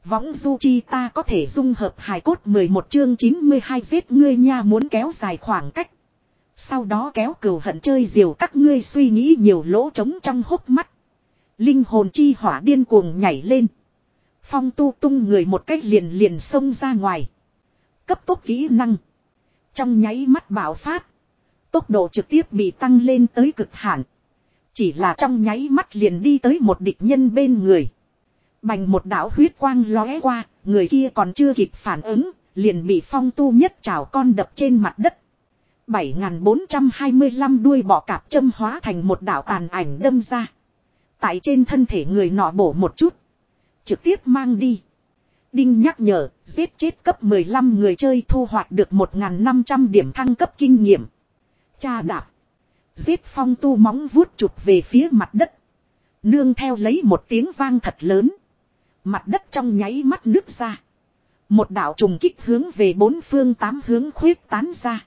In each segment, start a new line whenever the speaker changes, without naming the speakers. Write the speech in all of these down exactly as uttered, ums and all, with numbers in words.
Võng du chi ta có thể dung hợp hài cốt mười một chương chín mươi hai giết ngươi nha muốn kéo dài khoảng cách. Sau đó kéo cừu hận chơi diều các ngươi suy nghĩ nhiều lỗ trống trong hốc mắt. Linh hồn chi hỏa điên cuồng nhảy lên. Phong tu tung người một cách liền liền xông ra ngoài. Cấp tốc kỹ năng. Trong nháy mắt bạo phát. Tốc độ trực tiếp bị tăng lên tới cực hạn. Chỉ là trong nháy mắt liền đi tới một địch nhân bên người. Bành một đạo huyết quang lóe qua, người kia còn chưa kịp phản ứng, liền bị phong tu nhất trảo con đập trên mặt đất. bảy nghìn bốn trăm hai mươi lăm đuôi bọ cạp châm hóa thành một đạo tàn ảnh đâm ra. Tại trên thân thể người nọ bổ một chút. Trực tiếp mang đi. Đinh nhắc nhở, giết chết cấp mười lăm người chơi thu hoạch được một nghìn năm trăm điểm thăng cấp kinh nghiệm. Cha đạp. Giết phong tu móng vuốt chụp về phía mặt đất. Nương theo lấy một tiếng vang thật lớn. Mặt đất trong nháy mắt nứt ra. Một đạo trùng kích hướng về bốn phương tám hướng khuyết tán ra.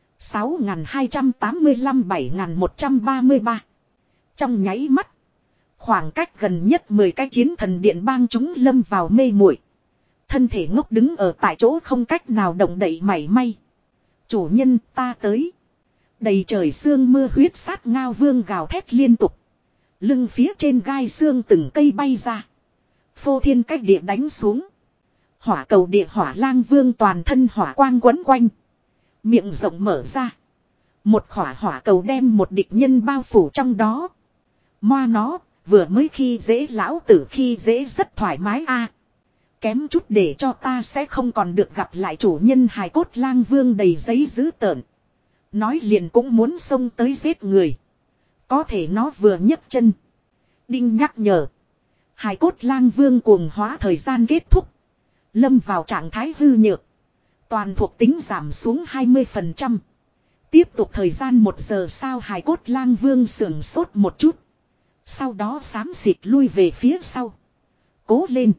sáu nghìn hai trăm tám mươi lăm bảy nghìn một trăm ba mươi ba. Trong nháy mắt. Khoảng cách gần nhất mười cái chiến thần điện bang chúng lâm vào mê muội. Thân thể ngốc đứng ở tại chỗ không cách nào động đậy mảy may. Chủ nhân ta tới. Đầy trời sương mưa huyết sát ngao vương gào thét liên tục. Lưng phía trên gai xương từng cây bay ra. Phô thiên cách địa đánh xuống. Hỏa cầu địa hỏa lang vương toàn thân hỏa quang quấn quanh. Miệng rộng mở ra. Một khỏa hỏa cầu đem một địch nhân bao phủ trong đó. Moa nó, vừa mới khi dễ lão tử khi dễ rất thoải mái a. Kém chút để cho ta sẽ không còn được gặp lại chủ nhân hài cốt lang vương đầy giấy dữ tợn. Nói liền cũng muốn xông tới giết người. Có thể nó vừa nhấc chân. Đinh nhắc nhở. Hài cốt lang vương cuồng hóa thời gian kết thúc. Lâm vào trạng thái hư nhược. Toàn thuộc tính giảm xuống hai mươi phần trăm. Tiếp tục thời gian một giờ sau hài cốt lang vương sưởng sốt một chút. Sau đó xám xịt lui về phía sau. Cố lên.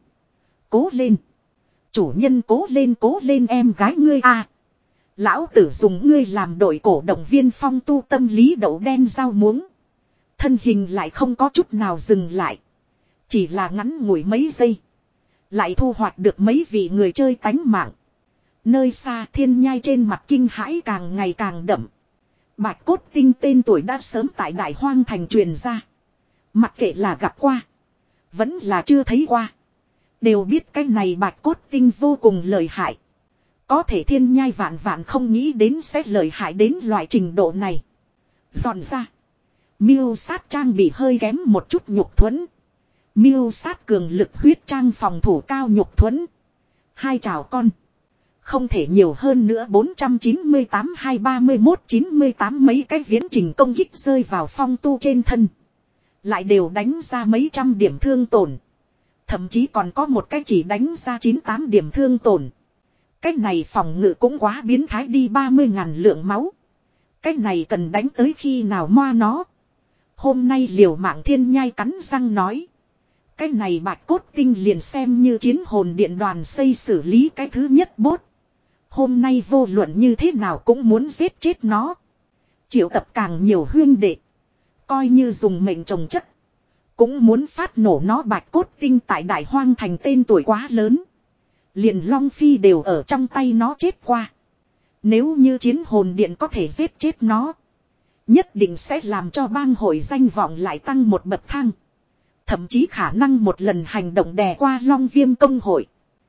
Cố lên. Chủ nhân cố lên cố lên em gái ngươi a. Lão tử dùng ngươi làm đội cổ động viên phong tu tâm lý đậu đen rau muống. Thân hình lại không có chút nào dừng lại. Chỉ là ngắn ngủi mấy giây. Lại thu hoạch được mấy vị người chơi tánh mạng. Nơi xa thiên nhai trên mặt kinh hãi càng ngày càng đậm. Bạch cốt tinh tên tuổi đã sớm tại đại hoang thành truyền ra. Mặc kệ là gặp qua. Vẫn là chưa thấy qua. Đều biết cái này bạch cốt tinh vô cùng lợi hại. Có thể thiên nhai vạn vạn không nghĩ đến sẽ lợi hại đến loại trình độ này. Dọn ra. Miêu sát trang bị hơi kém một chút nhục thuẫn. Miêu sát cường lực huyết trang phòng thủ cao nhục thuẫn. Hai chảo con. Không thể nhiều hơn nữa bốn trăm chín mươi tám hai ba mươi mốt chín mươi tám mấy cái viễn trình công kích rơi vào phong tu trên thân. Lại đều đánh ra mấy trăm điểm thương tổn. Thậm chí còn có một cái chỉ đánh ra chín tám điểm thương tổn. Cái này phòng ngự cũng quá biến thái đi ba mươi ngàn lượng máu. Cái này cần đánh tới khi nào moa nó. Hôm nay liều mạng thiên nhai cắn răng nói. Cái này bạch cốt tinh liền xem như chiến hồn điện đoàn xây xử lý cái thứ nhất bốt. Hôm nay vô luận như thế nào cũng muốn giết chết nó. Triệu tập càng nhiều huyên đệ. Coi như dùng mệnh trồng chất. Cũng muốn phát nổ nó bạch cốt tinh tại đại hoang thành tên tuổi quá lớn. Liền Long Phi đều ở trong tay nó chết qua. Nếu như chiến hồn điện có thể giết chết nó. Nhất định sẽ làm cho bang hội danh vọng lại tăng một bậc thang. Thậm chí khả năng một lần hành động đè qua Long Viêm công hội.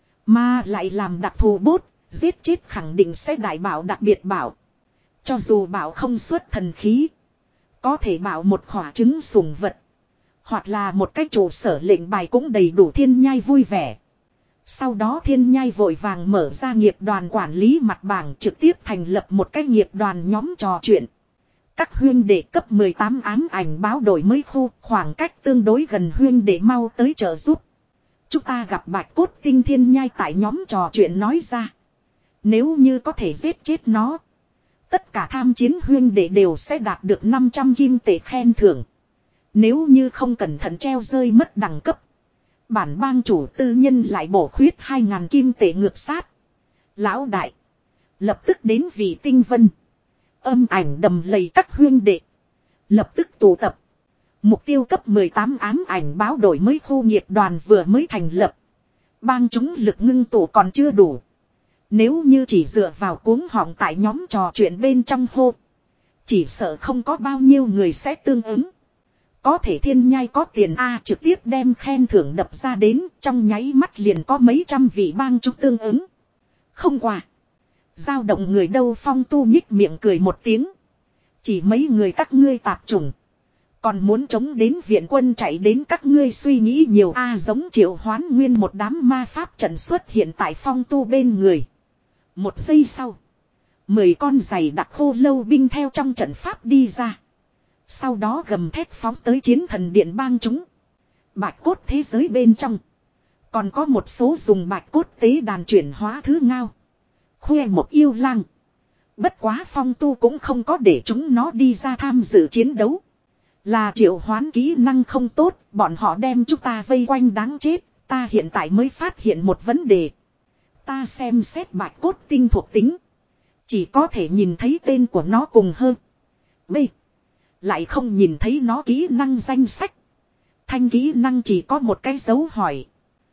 Mà lại làm đặc thù bốt. Giết chết khẳng định sẽ đại bảo đặc biệt bảo. Cho dù bảo không xuất thần khí. Có thể bảo một khỏa trứng sủng vật. Hoặc là một cái trụ sở lệnh bài cũng đầy đủ thiên nhai vui vẻ. Sau đó thiên nhai vội vàng mở ra nghiệp đoàn quản lý mặt bảng trực tiếp thành lập một cái nghiệp đoàn nhóm trò chuyện. Các huyên đệ cấp mười tám ám ảnh báo đổi mới khu khoảng cách tương đối gần huyên đệ mau tới trợ giúp. Chúng ta gặp bạch cốt tinh thiên nhai tại nhóm trò chuyện nói ra. Nếu như có thể giết chết nó. Tất cả tham chiến huyên đệ đều sẽ đạt được năm trăm kim tệ khen thưởng. Nếu như không cẩn thận treo rơi mất đẳng cấp. Bản bang chủ tư nhân lại bổ khuyết hai ngàn kim tệ ngược sát. Lão đại. Lập tức đến vị tinh vân. Âm ảnh đầm lầy các huyên đệ. Lập tức tụ tập. Mục tiêu cấp mười tám ám ảnh báo đổi mới khu nghiệp đoàn vừa mới thành lập. Bang chúng lực ngưng tụ còn chưa đủ. Nếu như chỉ dựa vào cuống họng tại nhóm trò chuyện bên trong hô. Chỉ sợ không có bao nhiêu người sẽ tương ứng. Có thể thiên nhai có tiền A trực tiếp đem khen thưởng đập ra đến. Trong nháy mắt liền có mấy trăm vị bang chúng tương ứng. Không qua. Giao động người đâu Phong Tu nhích miệng cười một tiếng. Chỉ mấy người các ngươi tạp chủng. Còn muốn chống đến viện quân chạy đến các ngươi suy nghĩ nhiều A giống Triệu Hoán Nguyên một đám ma pháp trận xuất hiện tại Phong Tu bên người. Một giây sau. Mười con giày đặc khô lâu binh theo trong trận pháp đi ra. Sau đó gầm thét phóng tới chiến thần điện bang chúng. Bạch cốt thế giới bên trong. Còn có một số dùng bạch cốt tế đàn chuyển hóa thứ ngao. Khoe một yêu lang. Bất quá Phong Tu cũng không có để chúng nó đi ra tham dự chiến đấu. Là triệu hoán kỹ năng không tốt, bọn họ đem chúng ta vây quanh đáng chết. Ta hiện tại mới phát hiện một vấn đề. Ta xem xét bạch cốt tinh thuộc tính. Chỉ có thể nhìn thấy tên của nó cùng hơn. B. Lại không nhìn thấy nó kỹ năng danh sách. Thanh kỹ năng chỉ có một cái dấu hỏi.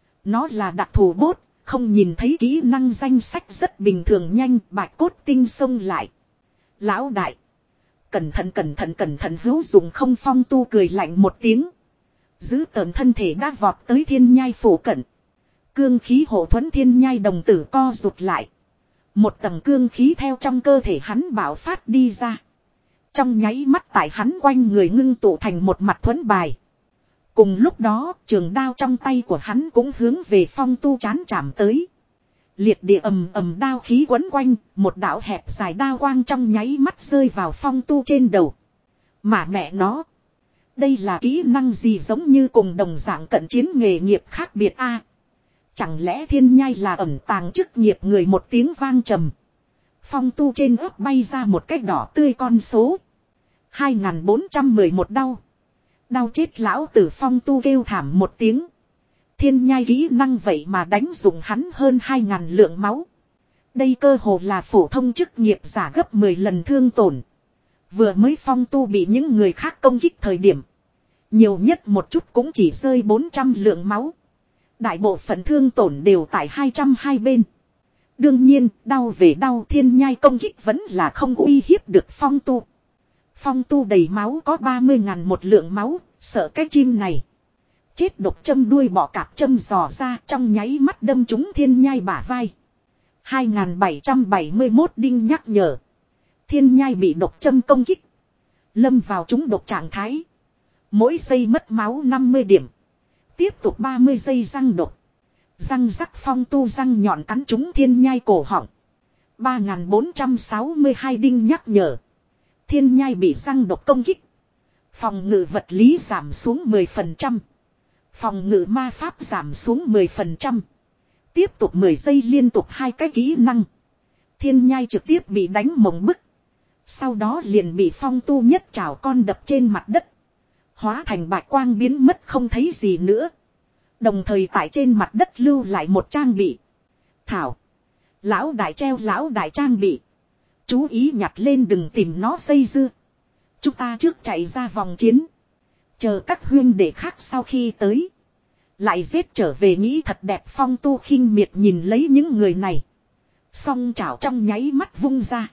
Nó là đặc thù bốt, không nhìn thấy kỹ năng danh sách rất bình thường nhanh bạch cốt tinh xông lại. Lão đại. Cẩn thận cẩn thận cẩn thận hữu dụng không Phong Tu cười lạnh một tiếng. Giữ tờn thân thể đã vọt tới thiên nhai phủ cận. Cương khí hộ thuẫn thiên nhai đồng tử co rụt lại. Một tầng cương khí theo trong cơ thể hắn bạo phát đi ra. Trong nháy mắt tại hắn quanh người ngưng tụ thành một mặt thuẫn bài. Cùng lúc đó trường đao trong tay của hắn cũng hướng về Phong Tu chán chạm tới. Liệt địa ầm ầm đao khí quấn quanh, một đạo hẹp dài đao quang trong nháy mắt rơi vào Phong Tu trên đầu. Mà mẹ nó, đây là kỹ năng gì giống như cùng đồng dạng cận chiến nghề nghiệp khác biệt a? Chẳng lẽ thiên nhai là ẩn tàng chức nghiệp người một tiếng vang trầm. Phong Tu trên ớt bay ra một cái đỏ tươi con số. hai nghìn bốn trăm mười một đau. Đau chết lão tử Phong Tu kêu thảm một tiếng. Thiên nhai kỹ năng vậy mà đánh dụng hắn hơn hai ngàn lượng máu. Đây cơ hồ là phổ thông chức nghiệp giả gấp mười lần thương tổn. Vừa mới Phong Tu bị những người khác công kích thời điểm. Nhiều nhất một chút cũng chỉ rơi bốn trăm lượng máu. Đại bộ phận thương tổn đều tại hai trăm hai bên. Đương nhiên, đau về đau thiên nhai công kích vẫn là không uy hiếp được Phong Tu. Phong Tu đầy máu có ba mươi ngàn một lượng máu, sợ cái chim này. Chết độc châm đuôi bọ cạp châm dò ra trong nháy mắt đâm trúng thiên nhai bả vai. hai nghìn bảy trăm bảy mươi mốt đinh nhắc nhở. Thiên nhai bị độc châm công kích. Lâm vào trúng độc trạng thái. Mỗi giây mất máu năm mươi điểm. Tiếp tục ba mươi giây răng độc. Răng rắc Phong Tu răng nhọn cắn trúng thiên nhai cổ họng. ba nghìn bốn trăm sáu mươi hai đinh nhắc nhở. Thiên nhai bị răng độc công kích. Phòng ngự vật lý giảm xuống mười phần trăm. Phòng ngự ma pháp giảm xuống mười phần trăm. Tiếp tục mười giây liên tục hai cái kỹ năng. Thiên nhai trực tiếp bị đánh mộng bức. Sau đó liền bị Phong Tu nhất chảo con đập trên mặt đất. Hóa thành bạch quang biến mất không thấy gì nữa. Đồng thời tại trên mặt đất lưu lại một trang bị. Thảo. Lão đại treo lão đại trang bị. Chú ý nhặt lên đừng tìm nó dây dưa. Chúng ta trước chạy ra vòng chiến. Chờ các huyên đệ khác sau khi tới. Lại giết trở về nghĩ thật đẹp Phong Tu khinh miệt nhìn lấy những người này. Song chảo trong nháy mắt vung ra.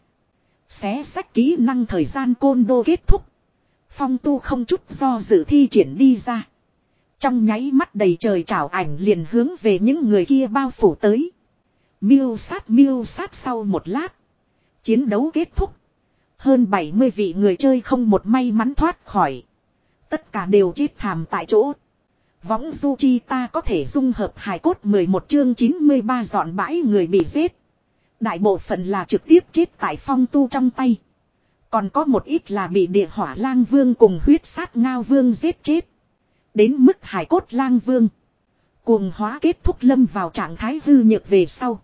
Xé sách kỹ năng thời gian côn đô kết thúc. Phong Tu không chút do dự thi triển đi ra. Trong nháy mắt đầy trời chảo ảnh liền hướng về những người kia bao phủ tới. Miêu sát miêu sát sau một lát. Chiến đấu kết thúc. Hơn bảy mươi vị người chơi không một may mắn thoát khỏi. Tất cả đều chết thảm tại chỗ. Võng du chi ta có thể dung hợp hài cốt mười một chương chín mươi ba dọn bãi người bị giết. Đại bộ phận là trực tiếp chết tại Phong Tu trong tay. Còn có một ít là bị địa hỏa lang vương cùng huyết sát ngao vương giết chết. Đến mức hài cốt lang vương. Cuồng hóa kết thúc lâm vào trạng thái hư nhược về sau.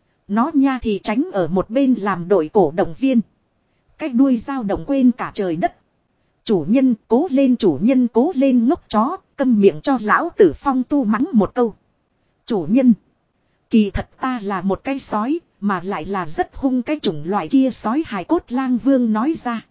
Nó nha thì tránh ở một bên làm đội cổ động viên. Cái đuôi dao động quên cả trời đất. Chủ nhân cố lên chủ nhân cố lên ngốc chó. Câm miệng cho lão tử Phong Tu mắng một câu. Chủ nhân. Kỳ thật ta là một cái sói. Mà lại là rất hung cái chủng loại kia sói hài cốt lang vương nói ra.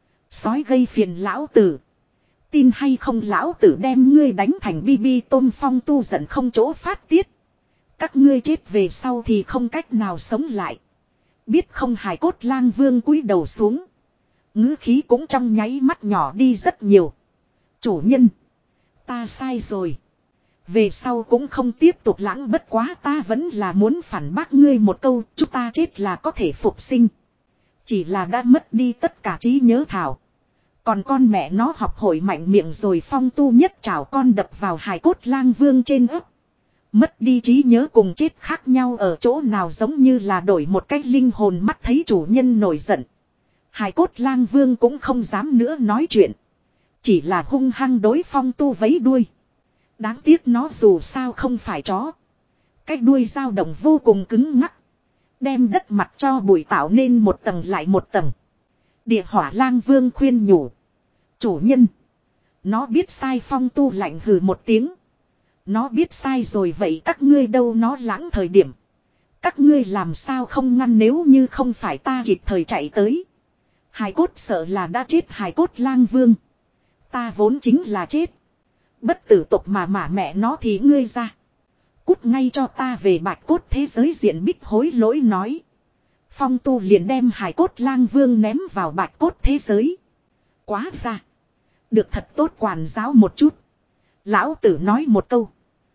Sói gây phiền lão tử. Tin hay không lão tử đem ngươi đánh thành bi bi tôm Phong Tu giận không chỗ phát tiết. ngươi chết về sau thì không cách nào sống lại. Biết không? Hải cốt lang vương cúi đầu xuống. Ngữ khí cũng trong nháy mắt nhỏ đi rất nhiều. Chủ nhân. Ta sai rồi. Về sau cũng không tiếp tục lãng, bất quá ta vẫn là muốn phản bác ngươi một câu. Chúng ta chết là có thể phục sinh. Chỉ là đã mất đi tất cả trí nhớ thảo. Còn con mẹ nó học hội mạnh miệng rồi. Phong Tu nhất chảo con đập vào hải cốt lang vương trên ấp. Mất đi trí nhớ cùng chết khác nhau ở chỗ nào, giống như là đổi một cái linh hồn. Mắt thấy chủ nhân nổi giận, hải cốt lang vương cũng không dám nữa nói chuyện. Chỉ là hung hăng đối Phong Tu vấy đuôi. Đáng tiếc nó dù sao không phải chó. Cái đuôi dao động vô cùng cứng ngắc. Đem đất mặt cho bụi tạo nên một tầng lại một tầng. Địa hỏa lang vương khuyên nhủ. Chủ nhân. Nó biết sai. Phong Tu lạnh hừ một tiếng. Nó biết sai rồi, vậy các ngươi đâu? Nó lãng thời điểm. Các ngươi làm sao không ngăn? Nếu như không phải ta kịp thời chạy tới, hài cốt sợ là đã chết. Hài cốt lang vương. Ta vốn chính là chết. Bất tử tục mà mà mẹ nó thì ngươi ra. Cút ngay cho ta về bạch cốt thế giới. Diện Bích hối lỗi nói. Phong Tu liền đem hài cốt lang vương ném vào bạch cốt thế giới. Quá ra. Được thật tốt quản giáo một chút. Lão tử nói một câu.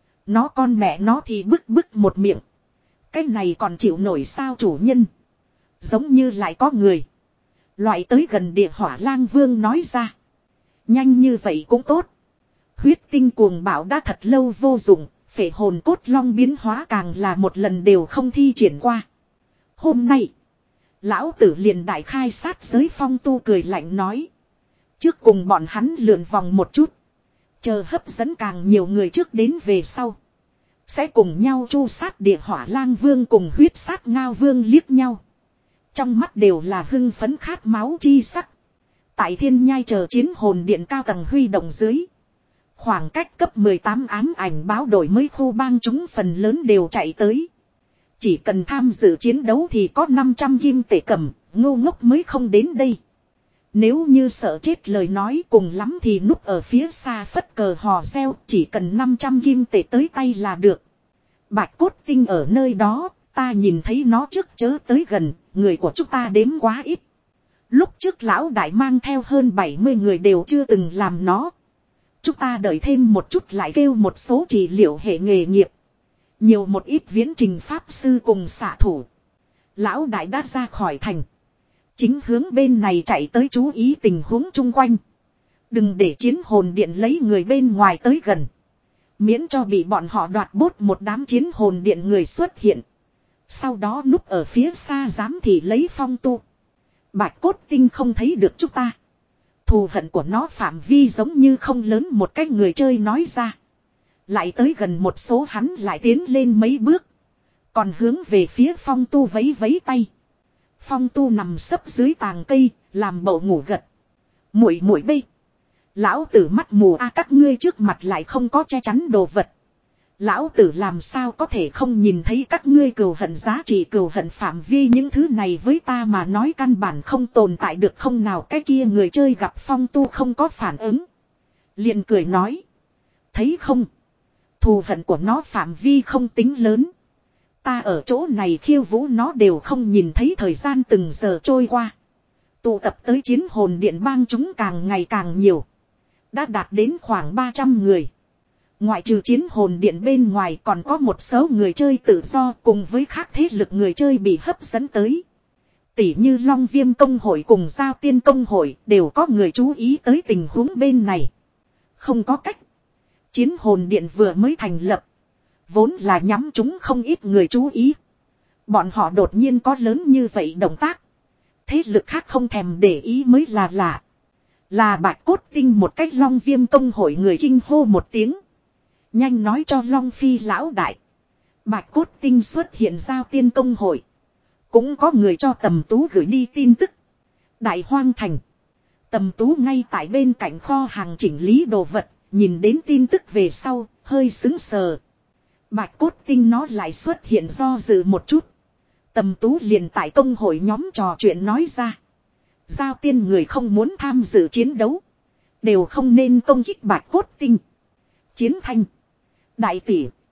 Nó con mẹ nó thì bức bức một miệng. Cái này còn chịu nổi sao chủ nhân? Giống như lại có người. Loại tới gần địa hỏa lang vương nói ra. Nhanh như vậy cũng tốt. Huyết tinh cuồng bạo đã thật lâu vô dụng. Phệ hồn cốt long biến hóa càng là một lần đều không thi triển qua. Hôm nay. Lão tử liền đại khai sát giới. Phong Tu cười lạnh nói. Trước cùng bọn hắn lượn vòng một chút. Chờ hấp dẫn càng nhiều người trước đến về sau. Sẽ cùng nhau chu sát địa hỏa lang vương cùng huyết sát ngao vương liếc nhau. Trong mắt đều là hưng phấn khát máu chi sắc. Tại thiên nhai chờ chiến hồn điện cao tầng huy động dưới. Khoảng cách cấp mười tám ám ảnh báo đổi mới khu bang chúng phần lớn đều chạy tới. Chỉ cần tham dự chiến đấu thì có năm trăm kim tệ cầm, ngu ngốc mới không đến đây. Nếu như sợ chết lời nói, cùng lắm thì núp ở phía xa phất cờ hò reo, chỉ cần năm trăm kim tệ tới tay là được. Bạch cốt tinh ở nơi đó, ta nhìn thấy nó trước chớ tới gần, người của chúng ta đếm quá ít. Lúc trước lão đại mang theo hơn bảy mươi người đều chưa từng làm nó. Chúng ta đợi thêm một chút lại kêu một số trị liệu hệ nghề nghiệp. Nhiều một ít viễn trình pháp sư cùng xạ thủ. Lão đại đã ra khỏi thành. Chính hướng bên này chạy tới, chú ý tình huống chung quanh. Đừng để chiến hồn điện lấy người bên ngoài tới gần. Miễn cho bị bọn họ đoạt bốt một đám chiến hồn điện người xuất hiện. Sau đó núp ở phía xa giám thị lấy Phong Tu. Bạch cốt tinh không thấy được chúng ta. Thù hận của nó phạm vi giống như không lớn, một cái người chơi nói ra. Lại tới gần một số, hắn lại tiến lên mấy bước. Còn hướng về phía Phong Tu vấy vấy tay. Phong Tu nằm sấp dưới tàng cây, làm bậu ngủ gật. Muội muội bê. Lão tử mắt mù a, các ngươi trước mặt lại không có che chắn đồ vật. Lão tử làm sao có thể không nhìn thấy các ngươi cừu hận giá trị, cừu hận phạm vi, những thứ này với ta mà nói căn bản không tồn tại được không nào. Cái kia người chơi gặp Phong Tu không có phản ứng. Liền cười nói. Thấy không? Thù hận của nó phạm vi không tính lớn. Ta ở chỗ này khiêu vũ nó đều không nhìn thấy. Thời gian từng giờ trôi qua. Tụ tập tới chiến hồn điện bang chúng càng ngày càng nhiều. Đã đạt đến khoảng ba trăm người. Ngoại trừ chiến hồn điện bên ngoài còn có một số người chơi tự do cùng với các thế lực người chơi bị hấp dẫn tới. Tỷ như Long Viêm công hội cùng Giao Tiên công hội đều có người chú ý tới tình huống bên này. Không có cách. Chiến hồn điện vừa mới thành lập. Vốn là nhắm chúng không ít người chú ý. Bọn họ đột nhiên có lớn như vậy động tác. Thế lực khác không thèm để ý mới là lạ. Là Bạch cốt tinh một cách Long Viêm công hội người kinh hô một tiếng. Nhanh nói cho Long Phi lão đại. Bạch cốt tinh xuất hiện Giao Tiên công hội. Cũng có người cho Tầm Tú gửi đi tin tức. Đại Hoang Thành. Tầm Tú ngay tại bên cạnh kho hàng chỉnh lý đồ vật. Nhìn đến tin tức về sau, hơi sững sờ. Bạch cốt tinh nó lại xuất hiện do dự một chút. Tầm Tú liền tại công hội nhóm trò chuyện nói ra. Giao Tiên người không muốn tham dự chiến đấu. Đều không nên công kích Bạch cốt tinh. Chiến thanh. Đại tỷ.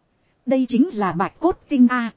Đây chính là bạch cốt tinh A.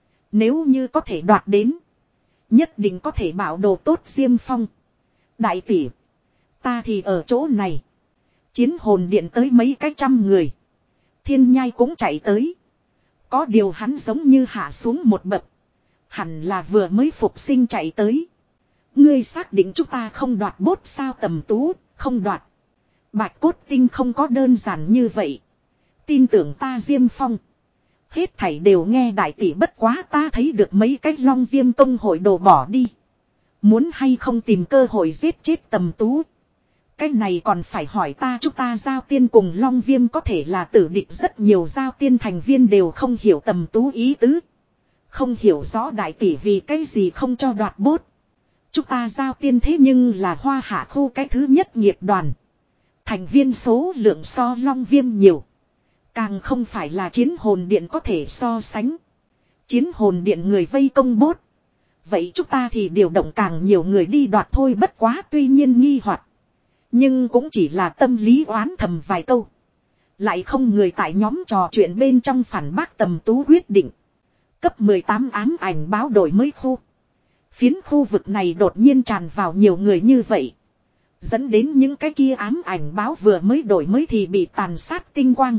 Nếu như có thể đoạt đến. Nhất định có thể bảo đồ tốt Diêm Phong. Đại tỷ. Ta thì ở chỗ này. Chiến hồn điện tới mấy cái trăm người. Thiên nhai cũng chạy tới. Có điều hắn giống như hạ xuống một bậc. Hẳn là vừa mới phục sinh chạy tới. Ngươi xác định chúng ta không đoạt bốt sao Tầm Tú, không đoạt. Bạch cốt tinh không có đơn giản như vậy. Tin tưởng ta Diêm Phong. Hết thảy đều nghe đại tỷ bất quá ta thấy được mấy cái Long Viêm công hội đồ bỏ đi. Muốn hay không tìm cơ hội giết chết Tầm Tú. Cái này còn phải hỏi ta chúng ta giao tiên cùng Long Viêm có thể là tử địch rất nhiều giao tiên thành viên đều không hiểu Tầm Tú ý tứ. Không hiểu rõ đại tỷ vì cái gì không cho đoạt bốt. Chúng ta giao tiên thế nhưng là hoa hạ khu cái thứ nhất nghiệp đoàn. Thành viên số lượng so Long Viêm nhiều. Càng không phải là chiến hồn điện có thể so sánh. Chiến hồn điện người vây công bốt. Vậy chúng ta thì điều động càng nhiều người đi đoạt thôi bất quá tuy nhiên nghi hoặc. Nhưng cũng chỉ là tâm lý oán thầm vài câu. Lại không người tại nhóm trò chuyện bên trong phản bác Tầm Tú quyết định. Cấp mười tám ám ảnh báo đổi mới khu. Phiến khu vực này đột nhiên tràn vào nhiều người như vậy. Dẫn đến những cái kia ám ảnh báo vừa mới đổi mới thì bị tàn sát tinh quang.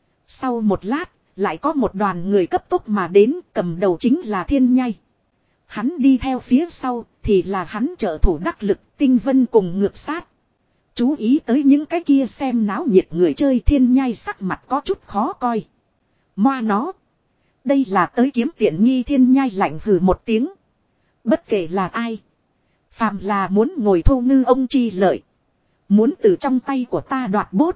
Sau một lát, lại có một đoàn người cấp tốc mà đến, cầm đầu chính là Thiên Nhai. Hắn đi theo phía sau, thì là hắn trợ thủ đắc lực, Tinh Vân cùng ngược sát. Chú ý tới những cái kia xem náo nhiệt người chơi Thiên Nhai sắc mặt có chút khó coi. Moa nó. Đây là tới kiếm tiện nghi Thiên Nhai lạnh hừ một tiếng. Bất kể là ai. Phàm là muốn ngồi thu ngư ông chi lợi. Muốn từ trong tay của ta đoạt bốt.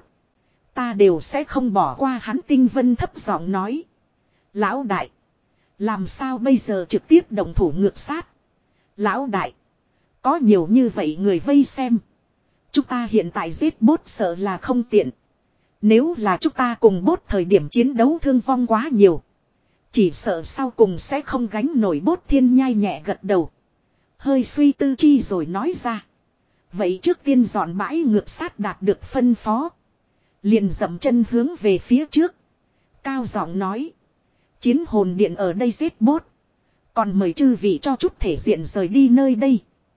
Ta đều sẽ không bỏ qua hắn. Tinh Vân thấp giọng nói. Lão đại. Làm sao bây giờ trực tiếp động thủ ngược sát. Lão đại. Có nhiều như vậy người vây xem. Chúng ta hiện tại giết bốt sợ là không tiện. Nếu là chúng ta cùng bốt thời điểm chiến đấu thương vong quá nhiều. Chỉ sợ sau cùng sẽ không gánh nổi bốt. Thiên Nhai nhẹ gật đầu. Hơi suy tư chi rồi nói ra. Vậy trước tiên dọn bãi ngược sát đạt được phân phó. Liền dậm chân hướng về phía trước. Cao giọng nói. Chiến hồn điện ở đây giết bốt. Còn mời chư vị cho chút thể diện rời đi nơi đây.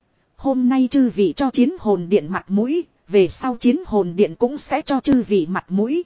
Hôm nay chư vị cho chiến hồn điện mặt mũi. Về sau chiến hồn điện cũng sẽ cho chư vị mặt mũi.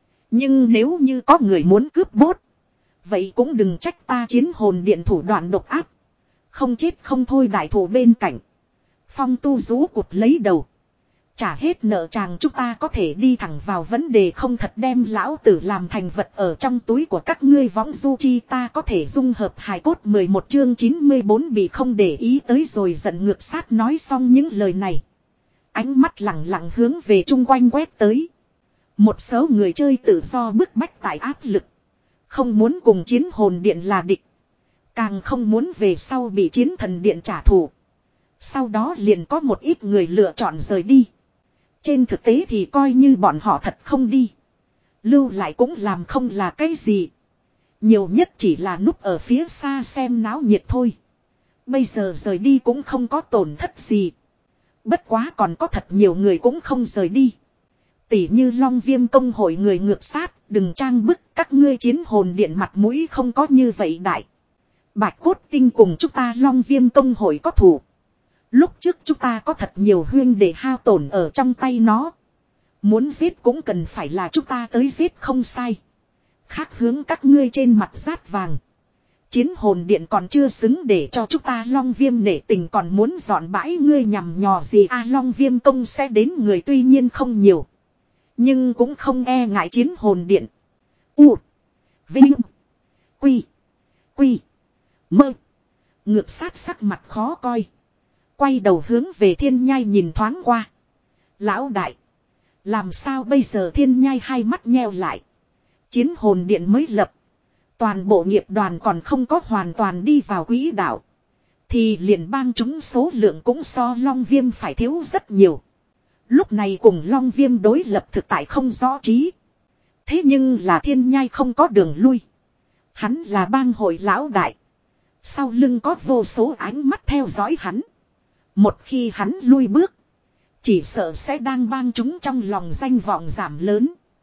Nhưng nếu như có người muốn cướp bốt. Vậy cũng đừng trách ta chiến hồn điện thủ đoạn độc ác. Không chết không thôi đại thủ bên cạnh. Phong tu rú cụt lấy đầu. Trả hết nợ chàng chúng ta có thể đi thẳng vào vấn đề không thật đem lão tử làm thành vật ở trong túi của các ngươi võng du chi ta có thể dung hợp hài cốt mười một chương chín mươi bốn bị không để ý tới rồi giận ngược sát nói xong những lời này. Ánh mắt lặng lặng hướng về chung quanh quét tới. Một số người chơi tự do bức bách tại áp lực. Không muốn cùng chiến hồn điện là địch. Càng không muốn về sau bị chiến thần điện trả thù. Sau đó liền có một ít người lựa chọn rời đi. Trên thực tế thì coi như bọn họ thật không đi. Lưu lại cũng làm không là cái gì. Nhiều nhất chỉ là núp ở phía xa xem náo nhiệt thôi. Bây giờ rời đi cũng không có tổn thất gì. Bất quá còn có thật nhiều người cũng không rời đi. Tỉ như Long Viêm công hội người ngược sát, đừng trang bức các ngươi chiến hồn điện mặt mũi không có như vậy đại. Bạch cốt tinh cùng chúng ta Long Viêm công hội có thủ. Lúc trước chúng ta có thật nhiều huyên để hao tổn ở trong tay nó. Muốn giết cũng cần phải là chúng ta tới giết không sai. Khác hướng các ngươi trên mặt rát vàng. Chiến hồn điện còn chưa xứng để cho chúng ta Long Viêm nể tình còn muốn dọn bãi ngươi nhằm nhò gì a à, Long Viêm công sẽ đến người tuy nhiên không nhiều. Nhưng cũng không e ngại chiến hồn điện. U. Vinh. Quy. Quy. Mơ. Ngược sát sắc mặt khó coi. Quay đầu hướng về Thiên Nhai nhìn thoáng qua. Lão đại. Làm sao bây giờ Thiên Nhai hai mắt nheo lại. Chiến hồn điện mới lập. Toàn bộ nghiệp đoàn còn không có hoàn toàn đi vào quỹ đạo. Thì liền bang chúng số lượng cũng so Long Viêm phải thiếu rất nhiều. Lúc này cùng Long Viêm đối lập thực tại không rõ trí. Thế nhưng là Thiên Nhai không có đường lui. Hắn là bang hội lão đại. Sau lưng có vô số ánh mắt theo dõi hắn. Một khi hắn lui bước. Chỉ sợ sẽ đang bang chúng trong lòng danh vọng giảm lớn.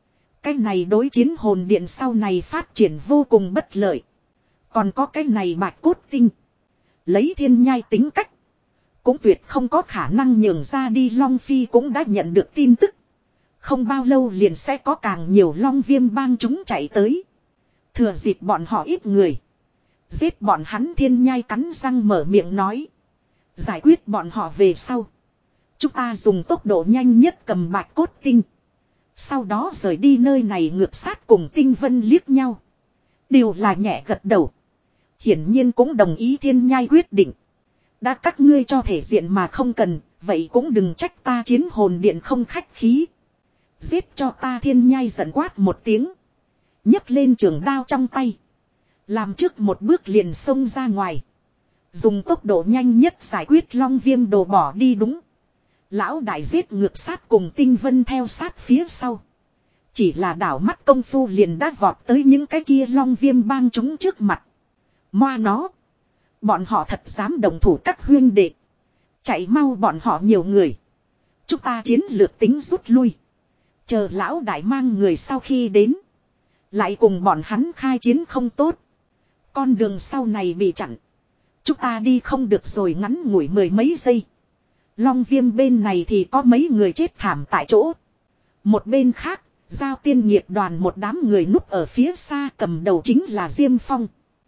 cái này đối chiến hồn điện sau này phát triển vô cùng bất lợi. Còn có cái này bạch cốt tinh. Lấy thiên nhai tính cách. Cũng tuyệt không có khả năng nhường ra đi. Long Phi cũng đã nhận được tin tức. Không bao lâu liền sẽ có càng nhiều Long Viêm bang chúng chạy tới. Thừa dịp bọn họ ít người. Giết bọn hắn. Thiên nhai cắn răng mở miệng nói. Giải quyết bọn họ về sau. Chúng ta dùng tốc độ nhanh nhất cầm bạch cốt tinh. Sau đó rời đi nơi này. Ngược sát cùng Tinh Vân liếc nhau. Đều là nhẹ gật đầu. Hiển nhiên cũng đồng ý thiên nhai quyết định. Đã các ngươi cho thể diện mà không cần. Vậy cũng đừng trách ta chiến hồn điện không khách khí. Giết cho ta. Thiên nhai giận quát một tiếng. nhấc lên trường đao trong tay. Làm trước một bước liền xông ra ngoài. Dùng tốc độ nhanh nhất giải quyết Long Viêm đồ bỏ đi. Đúng. Lão đại giết ngược sát cùng Tinh Vân theo sát phía sau. Chỉ là đảo mắt công phu liền đã vọt tới những cái kia Long Viêm bang chúng trước mặt. Moa nó. Bọn họ thật dám đồng thủ các huyên đệ. Chạy mau bọn họ nhiều người. Chúng ta chiến lược tính rút lui. Chờ lão đại mang người sau khi đến. Lại cùng bọn hắn khai chiến không tốt. Con đường sau này bị chặn. Chúng ta đi không được rồi. Ngắn ngủi mười mấy giây. Long Viêm bên này thì có mấy người chết thảm tại chỗ. Một bên khác. Giao tiên nghiệp đoàn một đám người núp ở phía xa. Cầm đầu chính là Diêm Phong.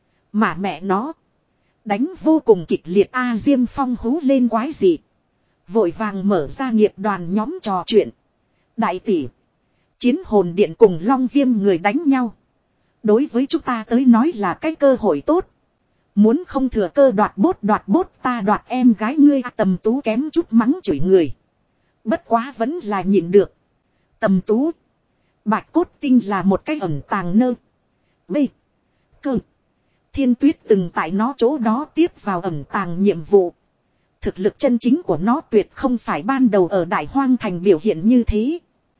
Mà mẹ nó. Đánh vô cùng kịch liệt. A Diêm Phong hú lên quái dị. Vội vàng mở ra nghiệp đoàn nhóm trò chuyện. Đại tỷ. Chiến hồn điện cùng Long Viêm người đánh nhau. Đối với chúng ta tới nói là cái cơ hội tốt. Muốn không thừa cơ đoạt bốt đoạt bốt ta đoạt em gái ngươi. Tầm Tú kém chút mắng chửi người. Bất quá vẫn là nhịn được. Tầm Tú. Bạch cốt tinh là một cái ẩn tàng nơ. B. Cơ. Thiên Tuyết từng tại nó chỗ đó tiếp vào ẩn tàng nhiệm vụ. Thực lực chân chính của nó tuyệt không phải ban đầu ở Đại Hoang Thành biểu hiện như thế.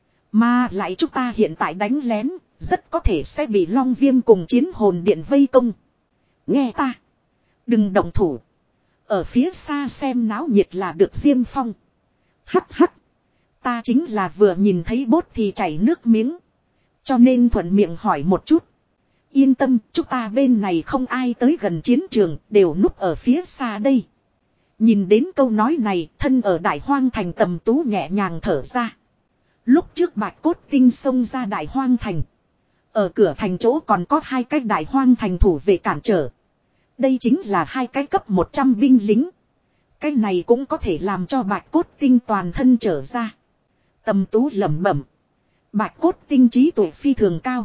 Mà lại chúng ta hiện tại đánh lén, rất có thể sẽ bị Long Viêm cùng chiến hồn điện vây công. Nghe ta. Đừng động thủ. Ở phía xa xem náo nhiệt là được. Diêm Phong. Hắc hắc. Ta chính là vừa nhìn thấy bốt thì chảy nước miếng. Cho nên thuận miệng hỏi một chút. Yên tâm, chúng ta bên này không ai tới gần chiến trường, đều núp ở phía xa đây. Nhìn đến câu nói này, thân ở Đại Hoang Thành Tầm Tú nhẹ nhàng thở ra. Lúc trước bạch cốt tinh xông ra Đại Hoang Thành. Ở cửa thành chỗ còn có hai cái Đại Hoang Thành thủ vệ cản trở. Đây chính là hai cái cấp một trăm binh lính. Cái này cũng có thể làm cho bạch cốt tinh toàn thân trở ra. Tầm Tú lẩm bẩm. Bạch cốt tinh trí tuệ phi thường cao.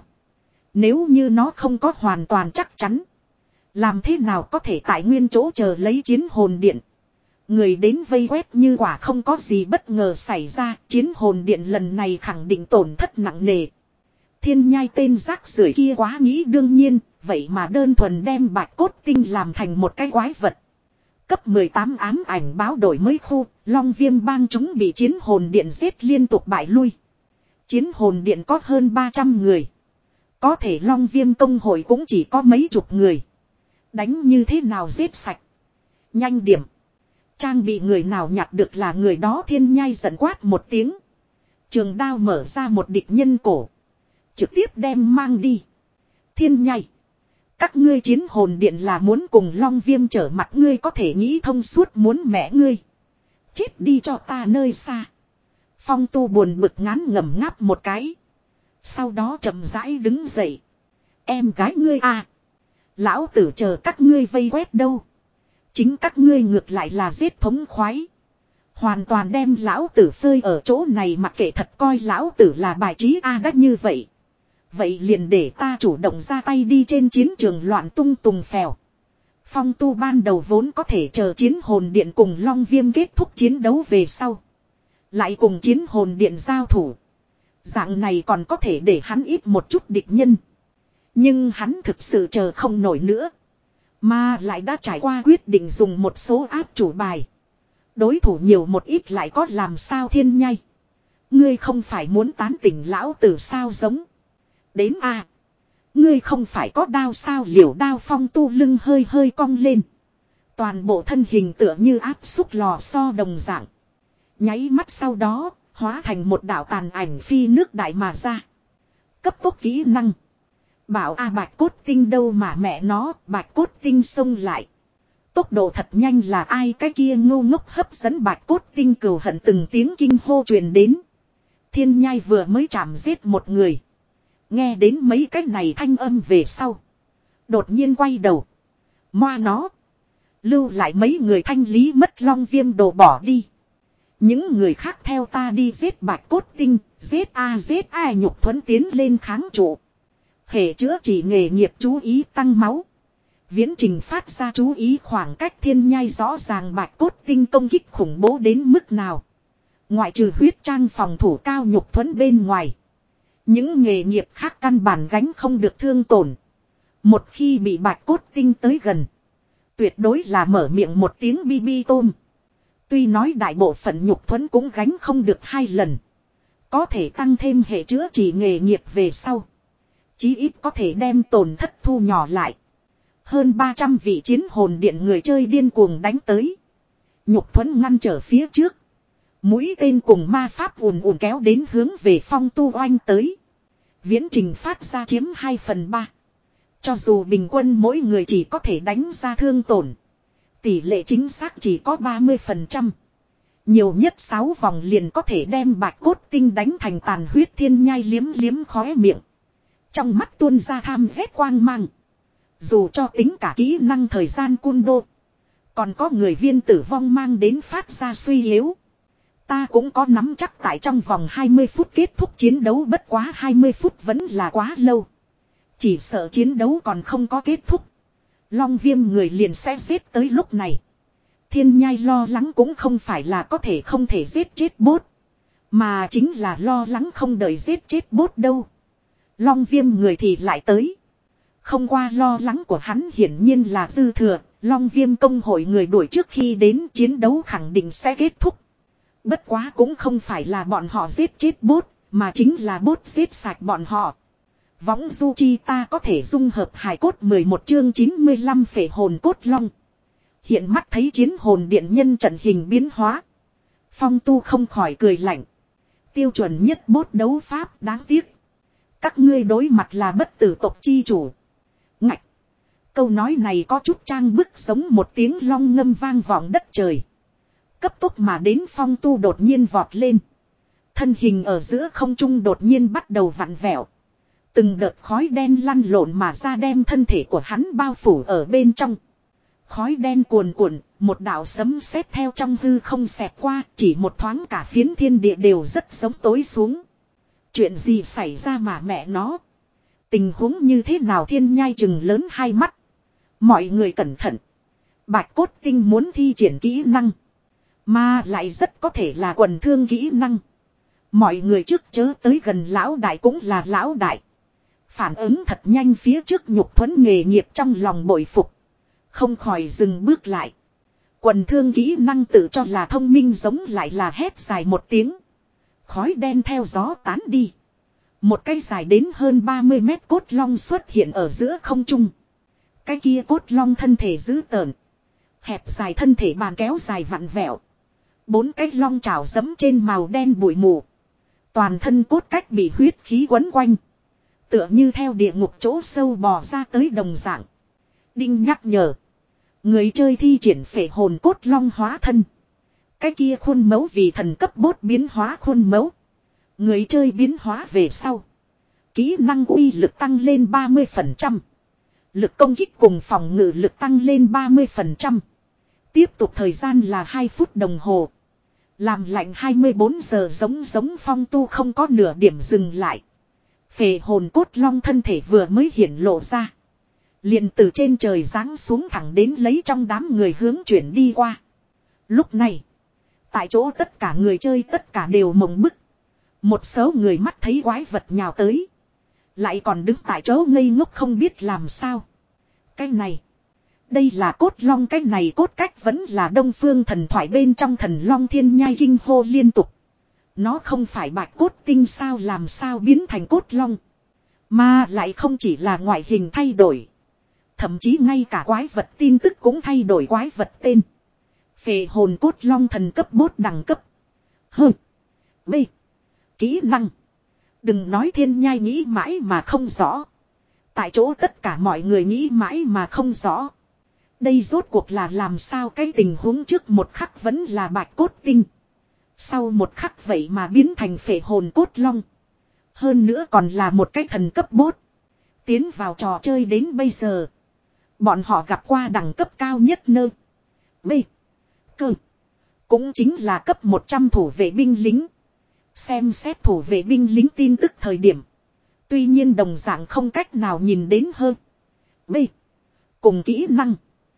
Nếu như nó không có hoàn toàn chắc chắn. Làm thế nào có thể tại nguyên chỗ chờ lấy chiến hồn điện. Người đến vây quét như quả không có gì bất ngờ xảy ra. Chiến hồn điện lần này khẳng định tổn thất nặng nề. Thiên nhai tên rác rưởi kia quá nghĩ đương nhiên. Vậy mà đơn thuần đem bạch cốt tinh làm thành một cái quái vật. Cấp mười tám ám ảnh báo đổi mới khu. Long Viêm bang chúng bị chiến hồn điện giết liên tục bại lui. Chiến hồn điện có hơn ba trăm người. Có thể Long Viêm công hội cũng chỉ có mấy chục người. Đánh như thế nào giết sạch. Nhanh điểm. Trang bị người nào nhặt được là người đó. Thiên nhai giận quát một tiếng. Trường đao mở ra một địch nhân cổ. Trực tiếp đem mang đi. Thiên nhai. Các ngươi chiến hồn điện là muốn cùng Long Viêm trở mặt. Ngươi có thể nghĩ thông suốt muốn mẹ ngươi. Chết đi cho ta nơi xa. Phong Tu buồn bực ngán ngẩm ngáp một cái. Sau đó chậm rãi đứng dậy. Em gái ngươi à. Lão tử chờ các ngươi vây quét đâu. Chính các ngươi ngược lại là giết thống khoái. Hoàn toàn đem lão tử phơi ở chỗ này mặc kệ thật coi lão tử là bài trí a à đã như vậy. Vậy liền để ta chủ động ra tay đi trên chiến trường loạn tung tùng phèo. Phong Tu ban đầu vốn có thể chờ chiến hồn điện cùng Long Viêm kết thúc chiến đấu về sau. Lại cùng chiến hồn điện giao thủ. Dạng này còn có thể để hắn ít một chút địch nhân. Nhưng hắn thực sự chờ không nổi nữa. Mà lại đã trải qua quyết định dùng một số áp chủ bài. Đối thủ nhiều một ít lại có làm sao. Thiên nhai. Ngươi không phải muốn tán tỉnh lão tử sao giống. Đến a à. Ngươi không phải có đao sao. Liều đao. Phong Tu lưng hơi hơi cong lên. Toàn bộ thân hình tựa như áp xúc lò xo đồng dạng. Nháy mắt sau đó. Hóa thành một đạo tàn ảnh phi nước đại mà ra. cấp tốc kỹ năng. Bảo a bạch cốt tinh đâu mà mẹ nó, bạch cốt tinh xông lại. Tốc độ thật nhanh là ai cái kia ngu ngốc hấp dẫn bạch cốt tinh cừu hận từng tiếng kinh hô truyền đến. Thiên nhai vừa mới chạm giết một người. Nghe đến mấy cái này thanh âm về sau. Đột nhiên quay đầu. Moa nó. Lưu lại mấy người thanh lý mất long viêm đồ bỏ đi. Những người khác theo ta đi giết bạch cốt tinh. Giết a giết a nhục thuẫn tiến lên kháng trụ. Hệ chữa chỉ nghề nghiệp chú ý tăng máu. Viễn trình phát ra chú ý khoảng cách thiên nhai rõ ràng bạch cốt tinh công kích khủng bố đến mức nào. Ngoại trừ huyết trang phòng thủ cao nhục thuẫn bên ngoài. Những nghề nghiệp khác căn bản gánh không được thương tổn. Một khi bị bạch cốt tinh tới gần. Tuyệt đối là mở miệng một tiếng bi bi tôm. Tuy nói đại bộ phận nhục thuẫn cũng gánh không được hai lần. Có thể tăng thêm hệ chữa chỉ nghề nghiệp về sau. Chí ít có thể đem tổn thất thu nhỏ lại. Hơn ba trăm vị chiến hồn điện người chơi điên cuồng đánh tới. Nhục thuẫn ngăn trở phía trước. Mũi tên cùng ma pháp ùn ùn kéo đến hướng về Phong Tu oanh tới. Viễn trình phát ra chiếm hai phần ba. Cho dù bình quân mỗi người chỉ có thể đánh ra thương tổn. Tỷ lệ chính xác chỉ có ba mươi phần trăm. Nhiều nhất sáu vòng liền có thể đem bạch cốt tinh đánh thành tàn huyết thiên nhai liếm liếm khóe miệng. Trong mắt tuôn ra tham ghét quang mang. Dù cho tính cả kỹ năng thời gian cun đô. Còn có người viên tử vong mang đến phát ra suy yếu. Ta cũng có nắm chắc tại trong vòng hai mươi phút kết thúc chiến đấu, bất quá hai mươi phút vẫn là quá lâu. Chỉ sợ chiến đấu còn không có kết thúc. Long viêm người liền sẽ giết tới lúc này. Thiên nhai lo lắng cũng không phải là có thể không thể giết chết bốt. Mà chính là lo lắng không đợi giết chết bốt đâu. Long viêm người thì lại tới. Không qua lo lắng của hắn hiển nhiên là dư thừa. Long viêm công hội người đuổi trước khi đến chiến đấu khẳng định sẽ kết thúc. Bất quá cũng không phải là bọn họ giết chết bốt. Mà chính là bốt giết sạch bọn họ. Võng du chi ta có thể dung hợp hài cốt mười một chương chín mươi lăm phệ hồn cốt long. Hiện mắt thấy chiến hồn điện nhân trận hình biến hóa. Phong Tu không khỏi cười lạnh. Tiêu chuẩn nhất bốt đấu pháp đáng tiếc. Các ngươi đối mặt là bất tử tộc chi chủ. Ngạch. Câu nói này có chút trang bức sống một tiếng long ngâm vang vọng đất trời. Cấp tốc mà đến Phong Tu đột nhiên vọt lên. Thân hình ở giữa không trung đột nhiên bắt đầu vặn vẹo. Từng đợt khói đen lăn lộn mà ra đem thân thể của hắn bao phủ ở bên trong. Khói đen cuồn cuộn, một đạo sấm sét theo trong hư không xẹt qua, chỉ một thoáng cả phiến thiên địa đều rất giống tối xuống. Chuyện gì xảy ra mà mẹ nó? Tình huống như thế nào? Thiên nhai chừng lớn hai mắt. Mọi người cẩn thận. Bạch cốt tinh muốn thi triển kỹ năng. Mà lại rất có thể là quần thương kỹ năng. Mọi người trước chớ tới gần lão đại cũng là lão đại. Phản ứng thật nhanh phía trước nhục thuẫn nghề nghiệp trong lòng bội phục. Không khỏi dừng bước lại. Quần thương kỹ năng tự cho là thông minh giống lại là hét dài một tiếng. Khói đen theo gió tán đi. Một cây dài đến hơn ba mươi mét cốt long xuất hiện ở giữa không trung. Cái kia cốt long thân thể dữ tợn. Hẹp dài thân thể bàn kéo dài vặn vẹo. Bốn cái long chảo giẫm trên màu đen bụi mù. Toàn thân cốt cách bị huyết khí quấn quanh. Tựa như theo địa ngục chỗ sâu bò ra tới đồng dạng. Đinh nhắc nhở. Người chơi thi triển phệ hồn cốt long hóa thân. Cái kia khuôn mẫu vì thần cấp bốt biến hóa khuôn mẫu. Người chơi biến hóa về sau. Kỹ năng uy lực tăng lên ba mươi phần trăm. Lực công kích cùng phòng ngự lực tăng lên ba mươi phần trăm. Tiếp tục thời gian là hai phút đồng hồ. Làm lạnh hai mươi bốn giờ giống giống Phong Tu không có nửa điểm dừng lại. Phệ hồn cốt long thân thể vừa mới hiển lộ ra. Liền từ trên trời giáng xuống thẳng đến lấy trong đám người hướng chuyển đi qua. Lúc này. Tại chỗ tất cả người chơi tất cả đều mộng bức. Một số người mắt thấy quái vật nhào tới. Lại còn đứng tại chỗ ngây ngốc không biết làm sao. Cái này. Đây là cốt long, cái này cốt cách vẫn là đông phương thần thoại bên trong thần long thiên nhai kinh hô liên tục. Nó không phải bạch cốt tinh sao, làm sao biến thành cốt long. Mà lại không chỉ là ngoại hình thay đổi. Thậm chí ngay cả quái vật tin tức cũng thay đổi quái vật tên. Phệ hồn cốt long thần cấp bốt đẳng cấp. H. B. Kỹ năng. Đừng nói thiên nhai nghĩ mãi mà không rõ. Tại chỗ tất cả mọi người nghĩ mãi mà không rõ. Đây rốt cuộc là làm sao cái tình huống trước một khắc vẫn là bạch cốt tinh. Sau một khắc vậy mà biến thành phệ hồn cốt long. Hơn nữa còn là một cái thần cấp bốt. Tiến vào trò chơi đến bây giờ. Bọn họ gặp qua đẳng cấp cao nhất nơ. B. Cơ. Cũng chính là cấp một trăm thủ vệ binh lính. Xem xét thủ vệ binh lính tin tức thời điểm. Tuy nhiên đồng dạng không cách nào nhìn đến hơn. B. Cùng kỹ năng.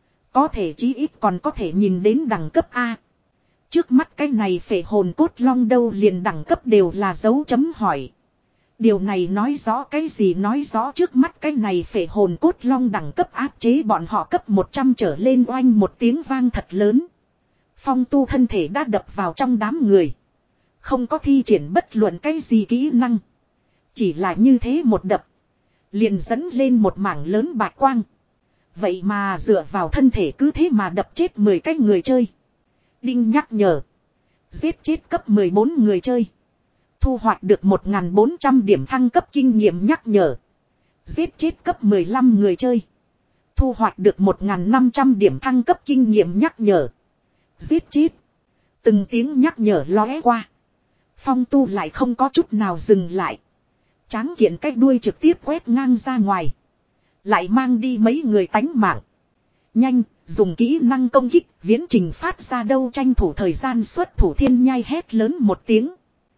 Có thể chí ít còn có thể nhìn đến đẳng cấp A. Trước mắt cái này phệ hồn cốt long đâu liền đẳng cấp đều là dấu chấm hỏi. Điều này nói rõ cái gì, nói rõ trước mắt cái này phệ hồn cốt long đẳng cấp áp chế bọn họ cấp một trăm trở lên, oanh một tiếng vang thật lớn. Phong Tu thân thể đã đập vào trong đám người. Không có thi triển bất luận cái gì kỹ năng. Chỉ là như thế một đập. Liền dẫn lên một mảng lớn bạch quang. Vậy mà dựa vào thân thể cứ thế mà đập chết mười cái người chơi. Đinh nhắc nhở. Giết chết cấp mười bốn người chơi. Thu hoạch được một nghìn bốn trăm điểm thăng cấp kinh nghiệm nhắc nhở. Giết chết cấp mười lăm người chơi. Thu hoạch được một nghìn năm trăm điểm thăng cấp kinh nghiệm nhắc nhở. Giết chết. Từng tiếng nhắc nhở lóe qua. Phong Tu lại không có chút nào dừng lại. Tráng kiện cái đuôi trực tiếp quét ngang ra ngoài. Lại mang đi mấy người tánh mạng. Nhanh, dùng kỹ năng công kích, viễn trình phát ra đâu, tranh thủ thời gian xuất thủ. Thiên nhai hét lớn một tiếng.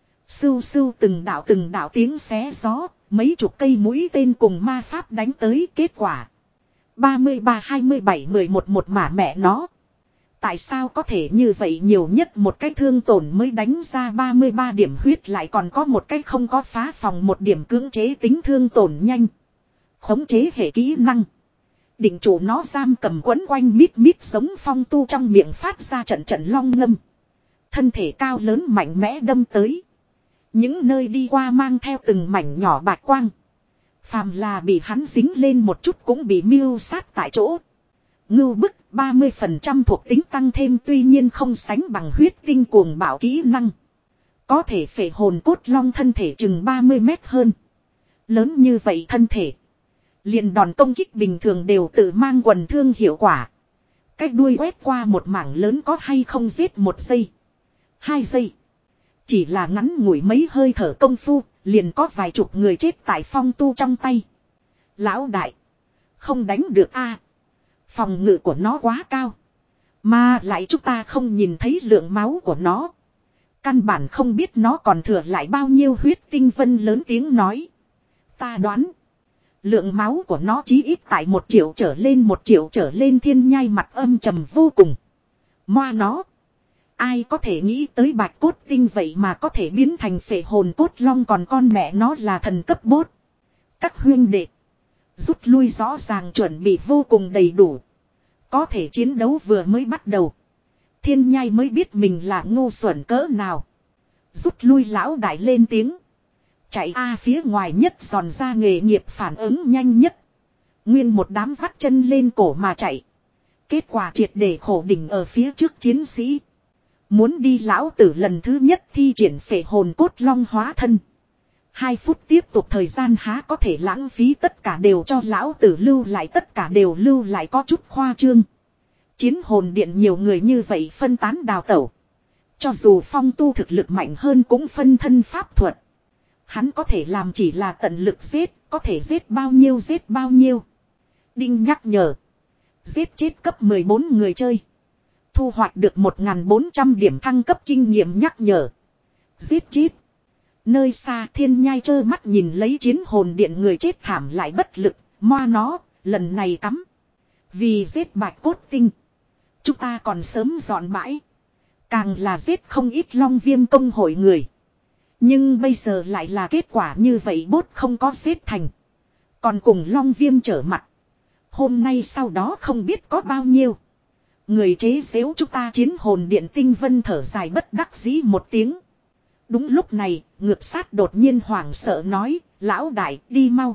Sưu sưu từng đạo từng đạo tiếng xé gió, mấy chục cây mũi tên cùng ma pháp đánh tới. Kết quả ba mươi ba, hai mươi bảy, mười một một mà mẹ nó. Tại sao có thể như vậy, nhiều nhất một cái thương tổn mới đánh ra ba mươi ba điểm huyết, lại còn có một cái không có phá phòng một điểm cưỡng chế tính thương tổn nhanh. Khống chế hệ kỹ năng. Định chủ nó giam cầm quấn quanh mít mít giống Phong Tu trong miệng phát ra trận trận long ngâm. Thân thể cao lớn mạnh mẽ đâm tới. Những nơi đi qua mang theo từng mảnh nhỏ bạch quang. Phàm là bị hắn dính lên một chút cũng bị miêu sát tại chỗ. Ngưu bức ba mươi phần trăm thuộc tính tăng thêm, tuy nhiên không sánh bằng huyết tinh cuồng bạo kỹ năng. Có thể phệ hồn cốt long thân thể chừng ba mươi mét hơn. Lớn như vậy thân thể. Liền đòn công kích bình thường đều tự mang quần thương hiệu quả. Cách đuôi quét qua một mảng lớn có hay không giết một giây. Hai giây. Chỉ là ngắn ngủi mấy hơi thở công phu, liền có vài chục người chết tại Phong Tu trong tay. Lão đại. Không đánh được a. Phòng ngự của nó quá cao. Mà lại chúng ta không nhìn thấy lượng máu của nó. Căn bản không biết nó còn thừa lại bao nhiêu huyết tinh. Vân lớn tiếng nói. Ta đoán. Lượng máu của nó chí ít tại một triệu trở lên, một triệu trở lên. Thiên nhai mặt âm trầm vô cùng. Moa nó. Ai có thể nghĩ tới bạch cốt tinh vậy mà có thể biến thành phệ hồn cốt long, còn con mẹ nó là thần cấp bốt. Các huyên đệ. Rút lui rõ ràng chuẩn bị vô cùng đầy đủ. Có thể chiến đấu vừa mới bắt đầu. Thiên nhai mới biết mình là ngu xuẩn cỡ nào. Rút lui lão đại lên tiếng. Chạy a, phía ngoài nhất giòn ra nghề nghiệp phản ứng nhanh nhất. Nguyên một đám vắt chân lên cổ mà chạy. Kết quả triệt để khổ đỉnh ở phía trước chiến sĩ. Muốn đi lão tử lần thứ nhất thi triển phệ hồn cốt long hóa thân. Hai phút tiếp tục thời gian há có thể lãng phí, tất cả đều cho lão tử lưu lại, tất cả đều lưu lại có chút khoa trương. Chiến hồn điện nhiều người như vậy phân tán đào tẩu. Cho dù Phong Tu thực lực mạnh hơn cũng phân thân pháp thuật. Hắn có thể làm chỉ là tận lực giết, có thể giết bao nhiêu giết bao nhiêu. Đinh nhắc nhở. Giết chết cấp mười bốn người chơi. Thu hoạch được một nghìn bốn trăm điểm thăng cấp kinh nghiệm nhắc nhở. Giết chết. Nơi xa thiên nhai trơ mắt nhìn lấy chiến hồn điện người chết thảm lại bất lực. Moa nó, lần này cắm. Vì giết bạch cốt tinh. Chúng ta còn sớm dọn bãi. Càng là giết không ít long viêm công hội người. Nhưng bây giờ lại là kết quả như vậy, bốt không có giết thành. Còn cùng long viêm trở mặt. Hôm nay sau đó không biết có bao nhiêu. Người chế giễu chúng ta chiến hồn điện. Tinh Vân thở dài bất đắc dĩ một tiếng. Đúng lúc này, ngược sát đột nhiên hoảng sợ nói, lão đại đi mau.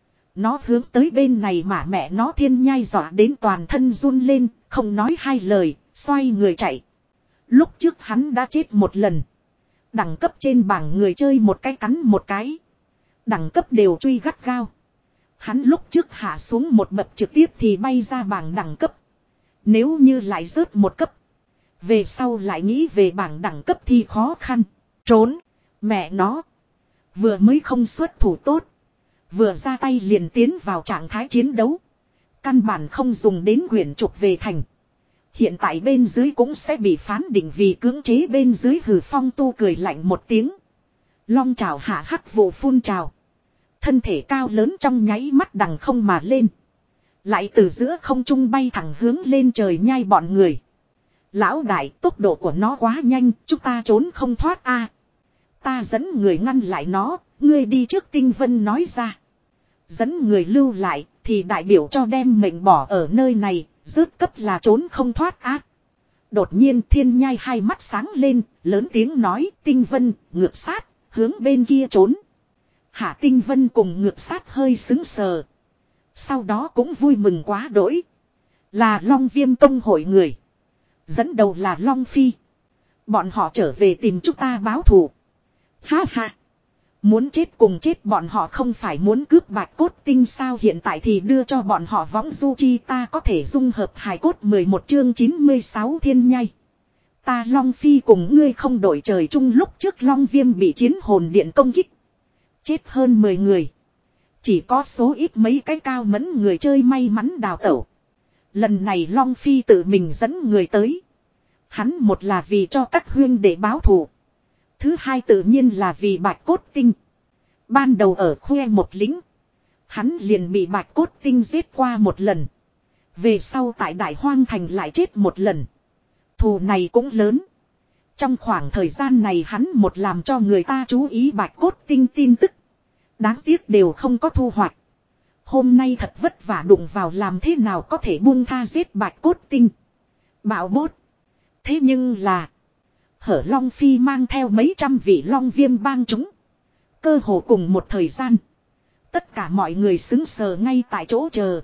Nó hướng tới bên này mà mẹ nó thiên nhai dọa đến toàn thân run lên, không nói hai lời, xoay người chạy. Lúc trước hắn đã chết một lần. Đẳng cấp trên bảng người chơi một cái cắn một cái. Đẳng cấp đều truy gắt gao. Hắn lúc trước hạ xuống một bậc trực tiếp thì bay ra bảng đẳng cấp. Nếu như lại rớt một cấp. Về sau lại nghĩ về bảng đẳng cấp thì khó khăn. Trốn. Mẹ nó. Vừa mới không xuất thủ tốt. Vừa ra tay liền tiến vào trạng thái chiến đấu. Căn bản không dùng đến quyển trục về thành. Hiện tại bên dưới cũng sẽ bị phán định vì cưỡng chế bên dưới. Hừ Phong Tu cười lạnh một tiếng. Long trào hạ hắc vụ phun trào. Thân thể cao lớn trong nháy mắt đằng không mà lên. Lại từ giữa không trung bay thẳng hướng lên trời nhai bọn người. Lão đại, tốc độ của nó quá nhanh, chúng ta trốn không thoát a. Ta dẫn người ngăn lại nó, ngươi đi trước. Tinh Vân nói ra. Dẫn người lưu lại, thì đại biểu cho đem mệnh bỏ ở nơi này, rớt cấp là trốn không thoát á. Đột nhiên Thiên Nhai hai mắt sáng lên, lớn tiếng nói, Tinh Vân, ngược sát, hướng bên kia trốn. Hạ Tinh Vân cùng ngược sát hơi xứng sờ. Sau đó cũng vui mừng quá đỗi. Là Long Viêm công hội người. Dẫn đầu là Long Phi. Bọn họ trở về tìm chúng ta báo thù. Ha ha. Muốn chết cùng chết, bọn họ không phải muốn cướp bạch cốt tinh sao? Hiện tại thì đưa cho bọn họ võng du chi. Ta có thể dung hợp hài cốt. Mười một chương chín mươi sáu Thiên Nhai. Ta Long Phi cùng ngươi không đổi trời chung. Lúc trước Long Viêm bị chiến hồn điện công kích. Chết hơn mười người. Chỉ có số ít mấy cái cao mẫn người chơi may mắn đào tẩu. Lần này Long Phi tự mình dẫn người tới. Hắn một là vì cho các huyên để báo thù. Thứ hai tự nhiên là vì bạch cốt tinh. Ban đầu ở khoe một lính. Hắn liền bị bạch cốt tinh giết qua một lần. Về sau tại Đại Hoang Thành lại chết một lần. Thù này cũng lớn. Trong khoảng thời gian này hắn một làm cho người ta chú ý bạch cốt tinh tin tức. Đáng tiếc đều không có thu hoạch. Hôm nay thật vất vả đụng vào, làm thế nào có thể buông tha giết bạch cốt tinh. Bảo bốt. Thế nhưng là. Hở Long Phi mang theo mấy trăm vị Long Viêm bang chúng. Cơ hồ cùng một thời gian. Tất cả mọi người xứng sờ ngay tại chỗ chờ.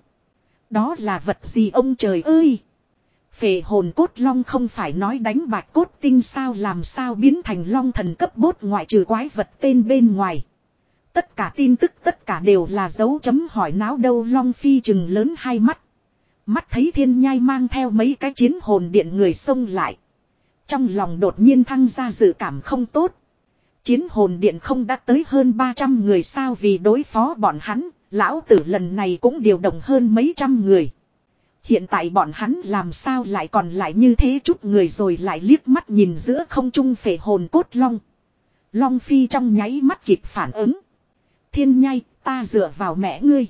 Đó là vật gì ông trời ơi? Phệ hồn cốt long không phải nói đánh bạch cốt tinh sao? Làm sao biến thành long thần cấp bốt ngoại trừ quái vật tên bên ngoài? Tất cả tin tức tất cả đều là dấu chấm hỏi náo đâu. Long Phi chừng lớn hai mắt. Mắt thấy Thiên Nhai mang theo mấy cái chiến hồn điện người xông lại. Trong lòng đột nhiên thăng ra dự cảm không tốt. Chiến hồn điện không đã tới hơn ba trăm người sao? Vì đối phó bọn hắn, lão tử lần này cũng điều động hơn mấy trăm người. Hiện tại bọn hắn làm sao lại còn lại như thế chút người? Rồi lại liếc mắt nhìn giữa không trung phệ hồn cốt long. Long Phi trong nháy mắt kịp phản ứng. Thiên Nhai, ta dựa vào mẹ ngươi.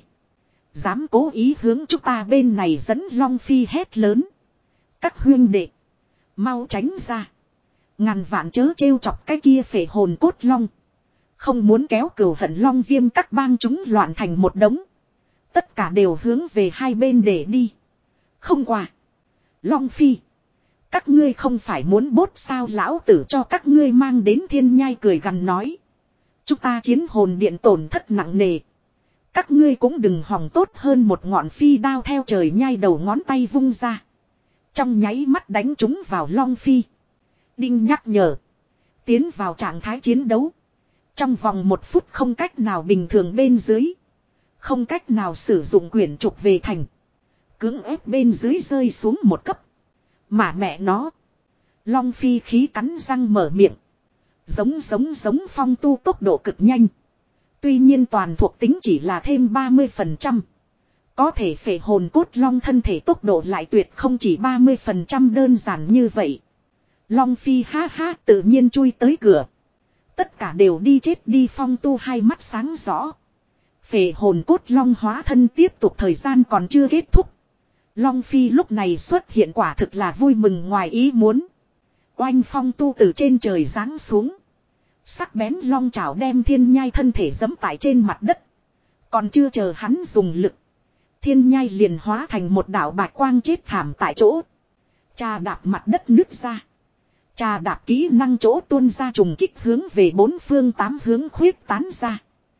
Dám cố ý hướng chúng ta bên này dẫn. Long Phi hét lớn. Các huynh đệ, mau tránh ra. Ngàn vạn chớ trêu chọc cái kia phệ hồn cốt long. Không muốn kéo cừu hận Long Viêm các bang chúng loạn thành một đống. Tất cả đều hướng về hai bên để đi. Không qua. Long Phi, các ngươi không phải muốn bốt sao? Lão tử cho các ngươi mang đến. Thiên Nhai cười gằn nói. Chúng ta chiến hồn điện tổn thất nặng nề. Các ngươi cũng đừng hòng tốt hơn một ngọn phi đao theo trời nhai đầu ngón tay vung ra. Trong nháy mắt đánh chúng vào Long Phi. Đinh nhắc nhở. Tiến vào trạng thái chiến đấu. Trong vòng một phút không cách nào bình thường bên dưới. Không cách nào sử dụng quyển trục về thành. Cưỡng ép bên dưới rơi xuống một cấp. Mà mẹ nó. Long Phi khí cắn răng mở miệng. Giống giống giống Phong Tu tốc độ cực nhanh. Tuy nhiên toàn thuộc tính chỉ là thêm ba mươi phần trăm. Có thể phệ hồn cốt long thân thể tốc độ lại tuyệt không chỉ ba mươi phần trăm đơn giản như vậy. Long Phi ha ha tự nhiên chui tới cửa. Tất cả đều đi chết đi. Phong Tu hai mắt sáng rõ. Phệ hồn cốt long hóa thân tiếp tục thời gian còn chưa kết thúc. Long Phi lúc này xuất hiện quả thực là vui mừng ngoài ý muốn. Oanh Phong Tu từ trên trời giáng xuống. Sắc bén long chảo đem Thiên Nhai thân thể giẫm tại trên mặt đất. Còn chưa chờ hắn dùng lực. Thiên Nhai liền hóa thành một đạo bạch quang chết thảm tại chỗ. Trà đạp mặt đất nứt ra. Trà đạp kỹ năng chỗ tuôn ra trùng kích hướng về bốn phương tám hướng khuyết tán ra.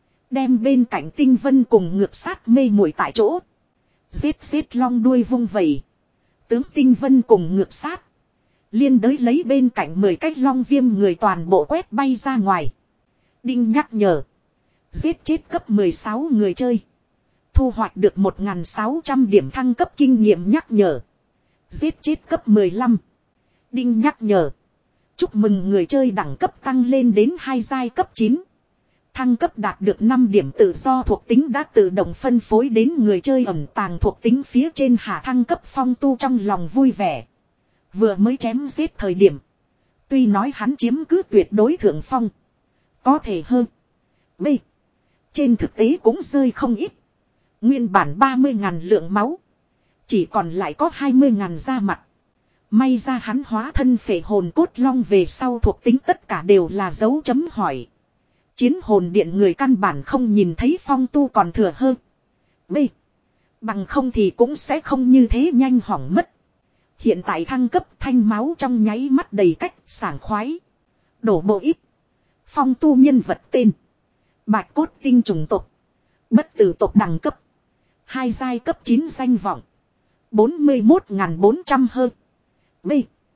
Đem bên cạnh Tinh Vân cùng ngược sát mê muội tại chỗ. Giết giết long đuôi vung vẩy. Tướng Tinh Vân cùng ngược sát. Liên đới lấy bên cạnh mười cách Long Viêm người toàn bộ quét bay ra ngoài. Đinh nhắc nhở. Giết chết cấp mười sáu người chơi. Thu hoạch được một nghìn sáu trăm điểm thăng cấp kinh nghiệm nhắc nhở. Giết chết cấp mười lăm. Đinh nhắc nhở. Chúc mừng người chơi đẳng cấp tăng lên đến hai giai cấp chín. Thăng cấp đạt được năm điểm tự do thuộc tính đã tự động phân phối đến người chơi ẩn tàng thuộc tính phía trên hạ thăng cấp Phong Tu trong lòng vui vẻ. Vừa mới chém giết thời điểm. Tuy nói hắn chiếm cứ tuyệt đối thượng phong. Có thể hơn. B. Trên thực tế cũng rơi không ít. Nguyên bản ba mươi ngàn lượng máu. Chỉ còn lại có hai mươi ngàn da mặt. May ra hắn hóa thân phệ hồn cốt long về sau thuộc tính tất cả đều là dấu chấm hỏi. Chiến hồn điện người căn bản không nhìn thấy Phong Tu còn thừa hơn. B. Bằng không thì cũng sẽ không như thế nhanh hỏng mất. Hiện tại thăng cấp thanh máu trong nháy mắt đầy cách sảng khoái. Đổ bộ ít. Phong Tu nhân vật tên. Bạch cốt tinh trùng tộc. Bất tử tộc đẳng cấp. Hai giai cấp chín danh vọng. bốn mươi mốt nghìn bốn trăm hơn. B.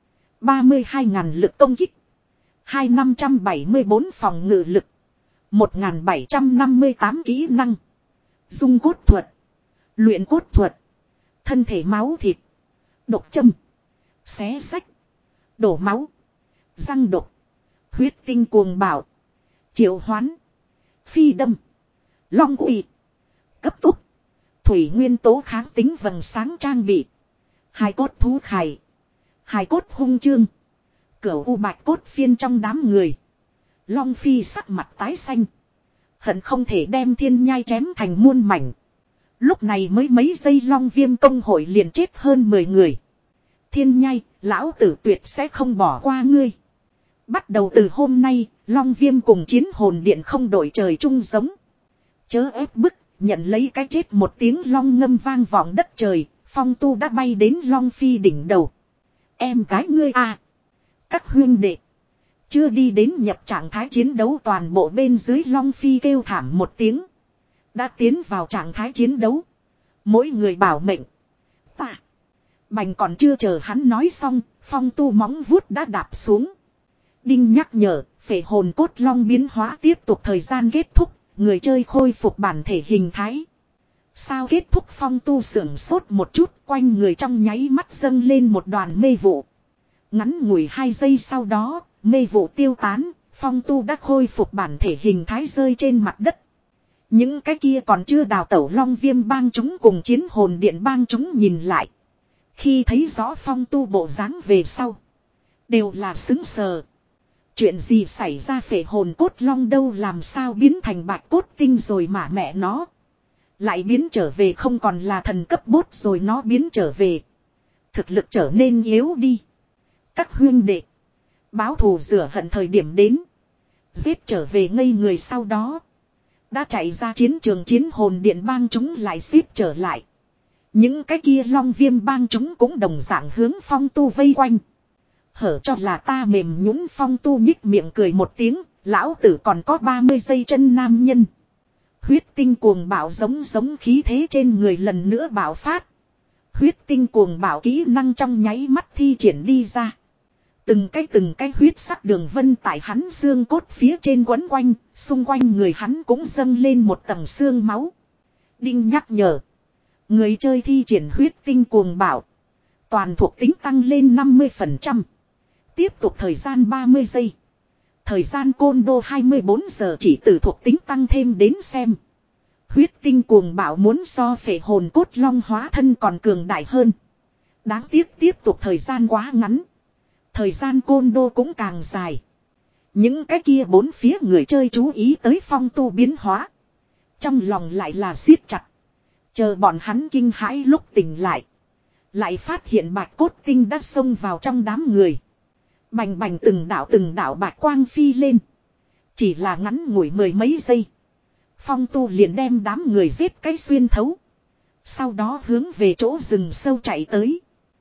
ba mươi hai nghìn lực công kích. hai nghìn năm trăm bảy mươi bốn phòng ngự lực. một nghìn bảy trăm năm mươi tám kỹ năng. Dung cốt thuật. Luyện cốt thuật. Thân thể máu thịt. Độc châm. Xé sách. Đổ máu. Răng độc. Huyết tinh cuồng bạo. Triệu hoán. Phi đâm. Long uy. Cấp tốc. Thủy nguyên tố kháng tính vầng sáng trang bị. Hai cốt thú khải. Hai cốt hung chương. Cửu u bạch cốt phiên trong đám người. Long phi sắc mặt tái xanh. Hận không thể đem thiên nhai chém thành muôn mảnh. Lúc này mới mấy giây long viêm công hội liền chết hơn mười người. Thiên nhai, lão tử tuyệt sẽ không bỏ qua ngươi. Bắt đầu từ hôm nay, long viêm cùng chiến hồn điện không đổi trời chung giống. Chớ ép bức, nhận lấy cái chết một tiếng long ngâm vang vọng đất trời, Phong Tu đã bay đến long phi đỉnh đầu. Em gái ngươi à. Các huynh đệ. Chưa đi đến nhập trạng thái chiến đấu toàn bộ bên dưới long phi kêu thảm một tiếng. Đã tiến vào trạng thái chiến đấu. Mỗi người bảo mệnh. Ta. Bành còn chưa chờ hắn nói xong, Phong Tu móng vuốt đã đạp xuống. Đinh nhắc nhở, phệ hồn cốt long biến hóa tiếp tục thời gian kết thúc, người chơi khôi phục bản thể hình thái. Sao kết thúc Phong Tu sưởng sốt một chút, quanh người trong nháy mắt dâng lên một đoàn mê vụ. Ngắn ngủi hai giây sau đó, mê vụ tiêu tán, Phong Tu đã khôi phục bản thể hình thái rơi trên mặt đất. Những cái kia còn chưa đào tẩu long viêm bang chúng cùng chiến hồn điện bang chúng nhìn lại. Khi thấy rõ Phong Tu bộ dáng về sau. Đều là xứng sờ. Chuyện gì xảy ra phệ hồn cốt long đâu làm sao biến thành bạch cốt tinh rồi mà mẹ nó. Lại biến trở về không còn là thần cấp bốt rồi nó biến trở về. Thực lực trở nên yếu đi. Các huynh đệ. Báo thù rửa hận thời điểm đến. Giết trở về ngây người sau đó. Đã chạy ra chiến trường chiến hồn điện bang chúng lại xếp trở lại. Những cái kia long viêm bang chúng cũng đồng dạng hướng Phong Tu vây quanh. Hở cho là ta mềm nhũn Phong Tu nhích miệng cười một tiếng. Lão tử còn có ba mươi giây chân nam nhân. Huyết tinh cuồng bạo giống giống khí thế trên người lần nữa bạo phát. Huyết tinh cuồng bạo kỹ năng trong nháy mắt thi triển đi ra. Từng cái từng cái huyết sắc đường vân tại hắn xương cốt phía trên quấn quanh, xung quanh người hắn cũng dâng lên một tầng xương máu. Đinh nhắc nhở. Người chơi thi triển huyết tinh cuồng bạo. Toàn thuộc tính tăng lên năm mươi phần trăm. Tiếp tục thời gian ba mươi giây. Thời gian côn đô hai mươi bốn giờ chỉ từ thuộc tính tăng thêm đến xem. Huyết tinh cuồng bạo muốn so phệ hồn cốt long hóa thân còn cường đại hơn. Đáng tiếc tiếp tục thời gian quá ngắn. Thời gian côn đô cũng càng dài. Những cái kia bốn phía người chơi chú ý tới Phong Tu biến hóa. Trong lòng lại là siết chặt. Chờ bọn hắn kinh hãi lúc tỉnh lại. Lại phát hiện bạch cốt tinh đã xông vào trong đám người. Bành bành từng đảo từng đảo bạch quang phi lên. Chỉ là ngắn ngủi mười mấy giây. Phong Tu liền đem đám người giết cái xuyên thấu. Sau đó hướng về chỗ rừng sâu chạy tới.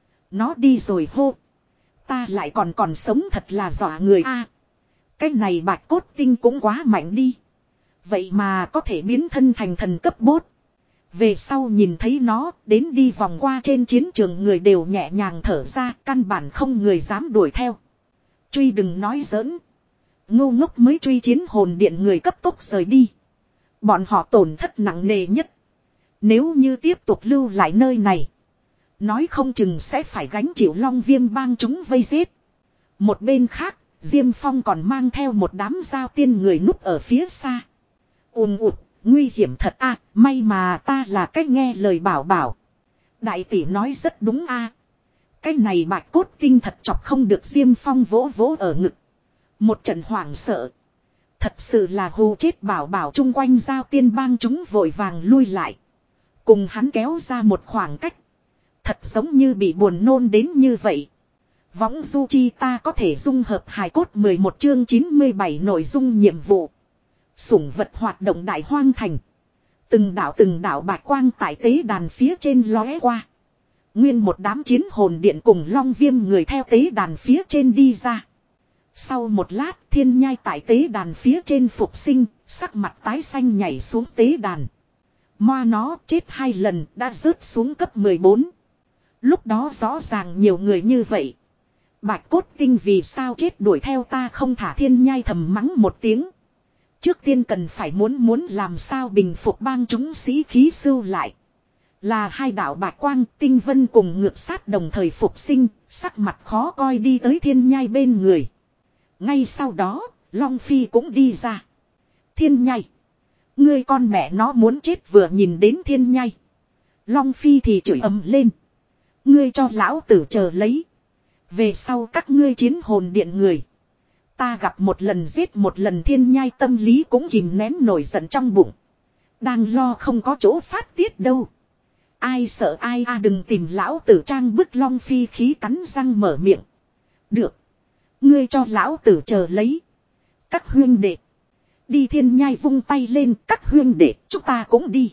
Nó đi rồi hô. Ta lại còn còn sống thật là dọa người a. À, cái này bạch cốt tinh cũng quá mạnh đi. Vậy mà có thể biến thân thành thần cấp bốt. Về sau nhìn thấy nó, đến đi vòng qua trên chiến trường người đều nhẹ nhàng thở ra, căn bản không người dám đuổi theo. Truy đừng nói giỡn. Ngu ngốc mới truy chiến hồn điện người cấp tốc rời đi. Bọn họ tổn thất nặng nề nhất. Nếu như tiếp tục lưu lại nơi này. Nói không chừng sẽ phải gánh chịu Long Viêm bang chúng vây giết. Một bên khác, Diêm Phong còn mang theo một đám giao tiên người núp ở phía xa. Ùm ụt, nguy hiểm thật a, may mà ta là cách nghe lời bảo bảo. Đại tỷ nói rất đúng a. Cái này bạch cốt tinh thật chọc không được. Diêm Phong vỗ vỗ ở ngực. Một trận hoảng sợ. Thật sự là hù chết bảo bảo. Chung quanh giao tiên bang chúng vội vàng lui lại. Cùng hắn kéo ra một khoảng cách. Thật giống như bị buồn nôn đến như vậy. Võng du chi ta có thể dung hợp hài cốt mười một chương chín mươi bảy nội dung nhiệm vụ. Sủng vật hoạt động đại hoang thành. Từng đảo từng đảo bạch quang tại tế đàn phía trên lóe qua. Nguyên một đám chiến hồn điện cùng Long Viêm người theo tế đàn phía trên đi ra. Sau một lát thiên nhai tại tế đàn phía trên phục sinh, sắc mặt tái xanh nhảy xuống tế đàn. Moa nó chết hai lần đã rớt xuống cấp mười bốn. Lúc đó rõ ràng nhiều người như vậy. Bạch cốt tinh vì sao chết đuổi theo ta không thả. Thiên nhai thầm mắng một tiếng. Trước tiên cần phải muốn muốn làm sao bình phục bang chúng sĩ khí sưu lại. Là hai đạo bạch quang tinh vân cùng ngược sát đồng thời phục sinh, sắc mặt khó coi đi tới thiên nhai bên người. Ngay sau đó, Long Phi cũng đi ra. Thiên nhai. Ngươi con mẹ nó muốn chết. Vừa nhìn đến thiên nhai. Long Phi thì chửi ầm lên. Ngươi cho lão tử chờ lấy. Về sau các ngươi chiến hồn điện người. Ta gặp một lần giết một lần. Thiên nhai tâm lý cũng kìm nén nổi giận trong bụng. Đang lo không có chỗ phát tiết đâu. Ai sợ ai a đừng tìm lão tử trang bức. Long Phi khí cắn răng mở miệng. Được. Ngươi cho lão tử chờ lấy. Các huyên đệ. Đi. Thiên nhai vung tay lên. Các huyên đệ chúng ta cũng đi.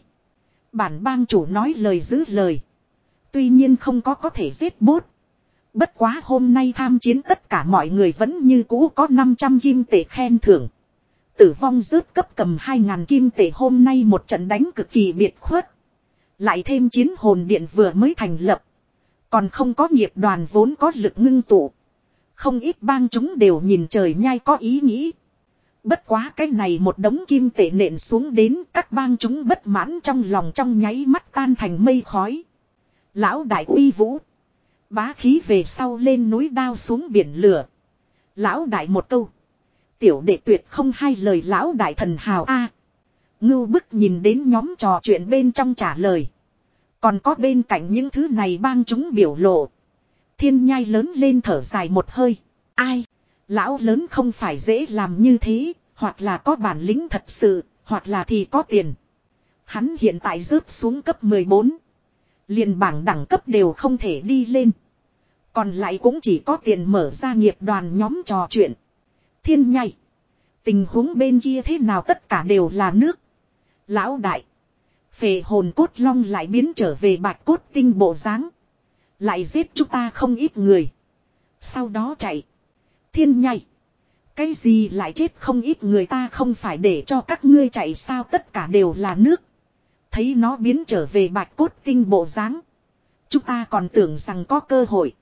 Bản bang chủ nói lời giữ lời. Tuy nhiên không có có thể giết bốt. Bất quá hôm nay tham chiến tất cả mọi người vẫn như cũ có năm trăm kim tệ khen thưởng. Tử vong rớt cấp cầm hai ngàn kim tệ. Hôm nay một trận đánh cực kỳ biệt khuất. Lại thêm chiến hồn điện vừa mới thành lập. Còn không có nghiệp đoàn vốn có lực ngưng tụ. Không ít bang chúng đều nhìn trời nhai có ý nghĩ. Bất quá cái này một đống kim tệ nện xuống đến. Các bang chúng bất mãn trong lòng trong nháy mắt tan thành mây khói. Lão đại uy vũ. Bá khí về sau lên núi đao xuống biển lửa. Lão đại một câu. Tiểu đệ tuyệt không hai lời. Lão đại thần hào a. Ngưu bức nhìn đến nhóm trò chuyện bên trong trả lời. Còn có bên cạnh những thứ này bang chúng biểu lộ. Thiên nhai lớn lên thở dài một hơi. Ai? Lão lớn không phải dễ làm như thế. Hoặc là có bản lĩnh thật sự. Hoặc là thì có tiền. Hắn hiện tại rớt xuống cấp mười bốn. Liền bảng đẳng cấp đều không thể đi lên. Còn lại cũng chỉ có tiền mở ra nghiệp đoàn nhóm trò chuyện. Thiên nhai. Tình huống bên kia thế nào tất cả đều là nước. Lão đại. Phệ hồn cốt long lại biến trở về bạch cốt tinh bộ dáng. Lại giết chúng ta không ít người. Sau đó chạy. Thiên nhai. Cái gì lại chết không ít người. Ta không phải để cho các ngươi chạy sao. Tất cả đều là nước. Thấy nó biến trở về bạch cốt tinh bộ dáng. Chúng ta còn tưởng rằng có cơ hội.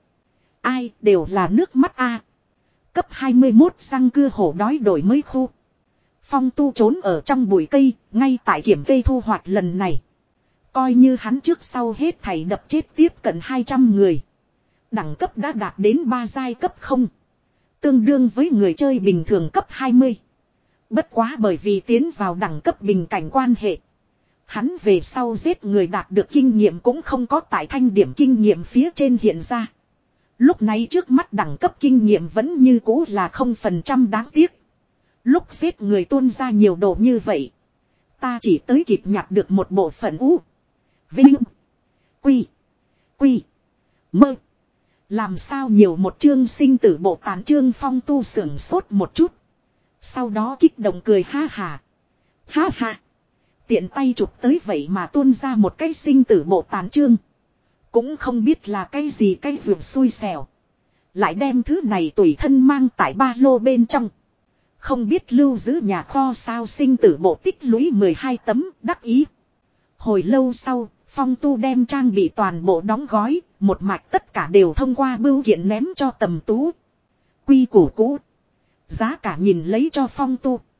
Ai đều là nước mắt a. Cấp hai mươi mốt răng cưa hổ đói đổi mới khu. Phong tu trốn ở trong bụi cây. Ngay tại kiểm cây thu hoạch lần này. Coi như hắn trước sau hết thảy đập chết tiếp cận hai trăm người. Đẳng cấp đã đạt đến ba giai cấp không. Tương đương với người chơi bình thường cấp hai mươi. Bất quá bởi vì tiến vào đẳng cấp bình cảnh quan hệ. Hắn về sau giết người đạt được kinh nghiệm cũng không có tại thanh điểm kinh nghiệm phía trên hiện ra. Lúc này trước mắt đẳng cấp kinh nghiệm vẫn như cũ là không phần trăm đáng tiếc. Lúc giết người tuôn ra nhiều độ như vậy. Ta chỉ tới kịp nhặt được một bộ phận u. Vinh. Quy. Quy. Mơ. Làm sao nhiều một chương sinh tử bộ tán chương Phong tu sưởng sốt một chút. Sau đó kích động cười ha hà. Ha ha. Tiện tay chụp tới vậy mà tuôn ra một cái sinh tử bộ tán chương. Cũng không biết là cái gì cái vượt xui xẻo. Lại đem thứ này tùy thân mang tại ba lô bên trong. Không biết lưu giữ nhà kho sao. Sinh tử bộ tích lũy mười hai tấm đắc ý. Hồi lâu sau, Phong tu đem trang bị toàn bộ đóng gói. Một mạch tất cả đều thông qua bưu kiện ném cho Tầm Tú. Quy củ cũ. Giá cả nhìn lấy cho Phong tu.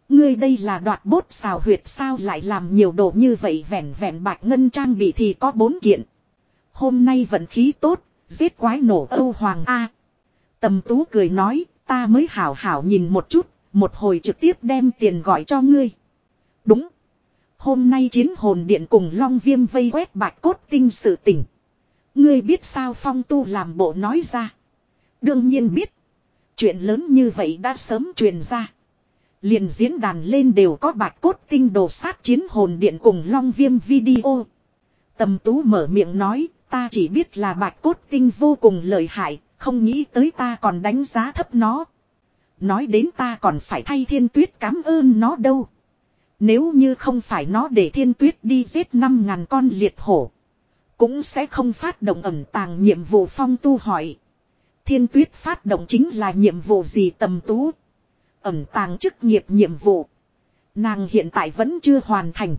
Ngươi đây là đoạt bốt xào huyệt sao lại làm nhiều đồ như vậy, vẹn vẹn bạch ngân trang bị thì có bốn kiện. Hôm nay vận khí tốt, giết quái nổ Âu Hoàng A. Tầm Tú cười nói, ta mới hảo hảo nhìn một chút, một hồi trực tiếp đem tiền gọi cho ngươi. Đúng. Hôm nay chiến hồn điện cùng Long Viêm vây quét bạch cốt tinh sự tình. Ngươi biết sao? Phong Tu làm bộ nói ra. Đương nhiên biết. Chuyện lớn như vậy đã sớm truyền ra. Liền diễn đàn lên đều có bạch cốt tinh đồ sát chiến hồn điện cùng Long Viêm video. Tầm Tú mở miệng nói, ta chỉ biết là bạch cốt tinh vô cùng lợi hại, không nghĩ tới ta còn đánh giá thấp nó. Nói đến ta còn phải thay Thiên Tuyết cảm ơn nó đâu. Nếu như không phải nó để Thiên Tuyết đi giết năm ngàn con liệt hổ, cũng sẽ không phát động ẩn tàng nhiệm vụ. Phong Tu hỏi. Thiên Tuyết phát động chính là nhiệm vụ gì? Tầm Tú. Ẩn tàng chức nghiệp nhiệm vụ. Nàng hiện tại vẫn chưa hoàn thành.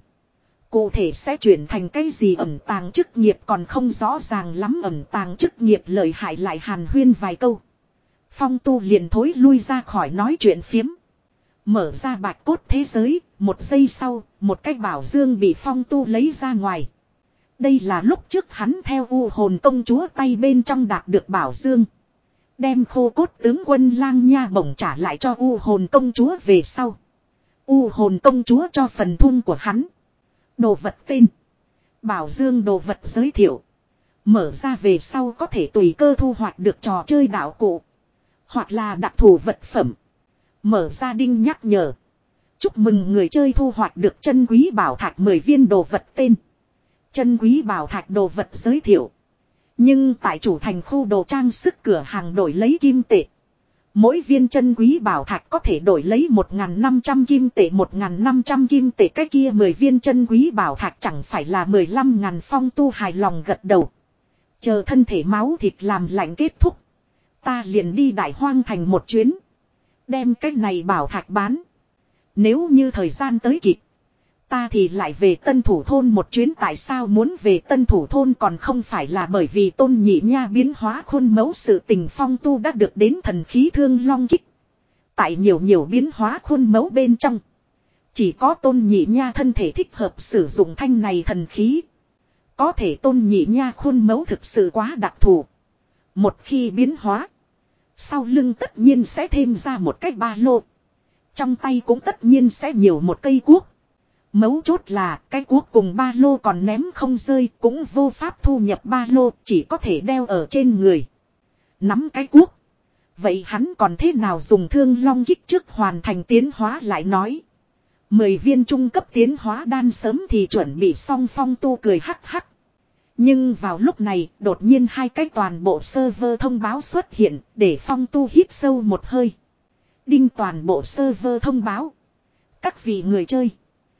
Cụ thể sẽ chuyển thành cái gì ẩn tàng chức nghiệp còn không rõ ràng lắm. Ẩn tàng chức nghiệp lợi hại lại hàn huyên vài câu. Phong Tu liền thối lui ra khỏi nói chuyện phiếm. Mở ra bạch cốt thế giới. Một giây sau, một cái bảo dương bị Phong Tu lấy ra ngoài. Đây là lúc trước hắn theo U hồn công chúa tay bên trong đạt được bảo dương. Đem khô cốt tướng quân Lang Nha bổng trả lại cho U hồn công chúa về sau. U hồn công chúa cho phần thun của hắn. Đồ vật tên. Bảo dương đồ vật giới thiệu. Mở ra về sau có thể tùy cơ thu hoạch được trò chơi đạo cụ. Hoặc là đặc thù vật phẩm. Mở ra đinh nhắc nhở. Chúc mừng người chơi thu hoạch được chân quý bảo thạch mười viên. Đồ vật tên. Chân quý bảo thạch đồ vật giới thiệu. Nhưng tại chủ thành khu đồ trang sức cửa hàng đổi lấy kim tệ. Mỗi viên chân quý bảo thạch có thể đổi lấy một nghìn năm trăm kim tệ. một nghìn năm trăm kim tệ cái kia mười viên chân quý bảo thạch chẳng phải là mười lăm ngàn. Phong Tu hài lòng gật đầu. Chờ thân thể máu thịt làm lạnh kết thúc. Ta liền đi Đại Hoang thành một chuyến. Đem cái này bảo thạch bán. Nếu như thời gian tới kịp. Ta thì lại về Tân Thủ Thôn một chuyến. Tại sao muốn về Tân Thủ Thôn còn không phải là bởi vì Tôn Nhị Nha biến hóa khuôn mẫu sự tình. Phong Tu đã được đến thần khí Thương Long Kích. Tại nhiều nhiều biến hóa khuôn mẫu bên trong. Chỉ có Tôn Nhị Nha thân thể thích hợp sử dụng thanh này thần khí. Có thể Tôn Nhị Nha khuôn mẫu thực sự quá đặc thù. Một khi biến hóa. Sau lưng tất nhiên sẽ thêm ra một cái ba lô. Trong tay cũng tất nhiên sẽ nhiều một cây cuốc. Mấu chốt là cái cuốc cùng ba lô còn ném không rơi, cũng vô pháp thu nhập ba lô, chỉ có thể đeo ở trên người. Nắm cái cuốc. Vậy hắn còn thế nào dùng Thương Long Kích trước hoàn thành tiến hóa lại nói. Mười viên trung cấp tiến hóa đan sớm thì chuẩn bị xong. Phong Tu cười hắc hắc. Nhưng vào lúc này đột nhiên hai cái toàn bộ server thông báo xuất hiện để Phong Tu hít sâu một hơi. Đinh toàn bộ server thông báo. Các vị người chơi.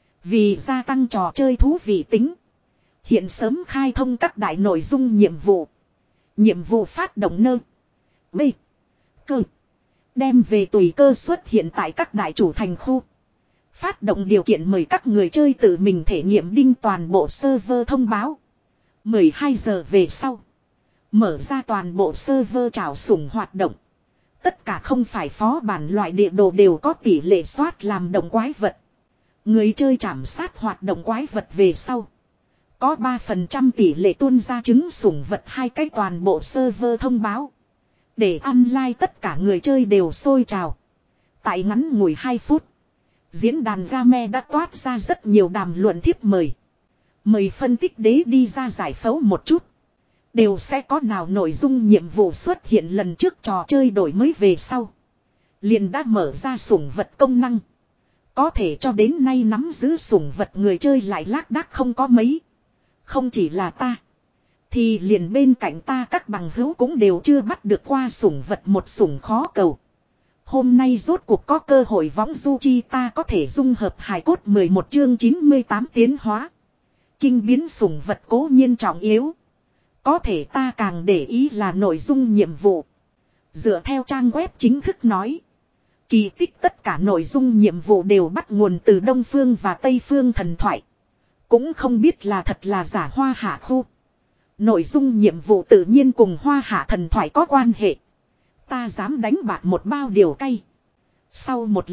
Vì gia tăng trò chơi thú vị tính. Hiện sớm khai thông các đại nội dung nhiệm vụ. Nhiệm vụ phát động nơ. B. Cơ. Đem về tùy cơ xuất hiện tại các đại chủ thành khu. Phát động điều kiện mời các người chơi tự mình thể nghiệm. Đinh toàn bộ server thông báo. mười hai giờ về sau. Mở ra toàn bộ server trảo sủng hoạt động. Tất cả không phải phó bản loại địa đồ đều có tỷ lệ soát làm động quái vật. Người chơi trảm sát hoạt động quái vật về sau. Có ba phần trăm tỷ lệ tuôn ra trứng sủng vật. Hai cái toàn bộ server thông báo. Để online tất cả người chơi đều sôi trào. Tại ngắn ngủi hai phút. Diễn đàn game đã toát ra rất nhiều đàm luận thiếp mời. Mời phân tích đế đi ra giải phẫu một chút. Đều sẽ có nào nội dung nhiệm vụ xuất hiện lần trước trò chơi đổi mới về sau. Liền đã mở ra sủng vật công năng. Có thể cho đến nay nắm giữ sủng vật người chơi lại lác đác không có mấy. Không chỉ là ta. Thì liền bên cạnh ta các bằng hữu cũng đều chưa bắt được qua sủng vật. Một sủng khó cầu. Hôm nay rốt cuộc có cơ hội võng du chi ta có thể dung hợp hài cốt. Mười một chương chín mươi tám tiến hóa. Kinh biến sủng vật cố nhiên trọng yếu. Có thể ta càng để ý là nội dung nhiệm vụ. Dựa theo trang web chính thức nói. Kỳ tích tất cả nội dung nhiệm vụ đều bắt nguồn từ Đông Phương và Tây Phương thần thoại. Cũng không biết là thật là giả Hoa Hạ khu. Nội dung nhiệm vụ tự nhiên cùng Hoa Hạ thần thoại có quan hệ. Ta dám đánh bạc một bao điều cay. Sau một lát,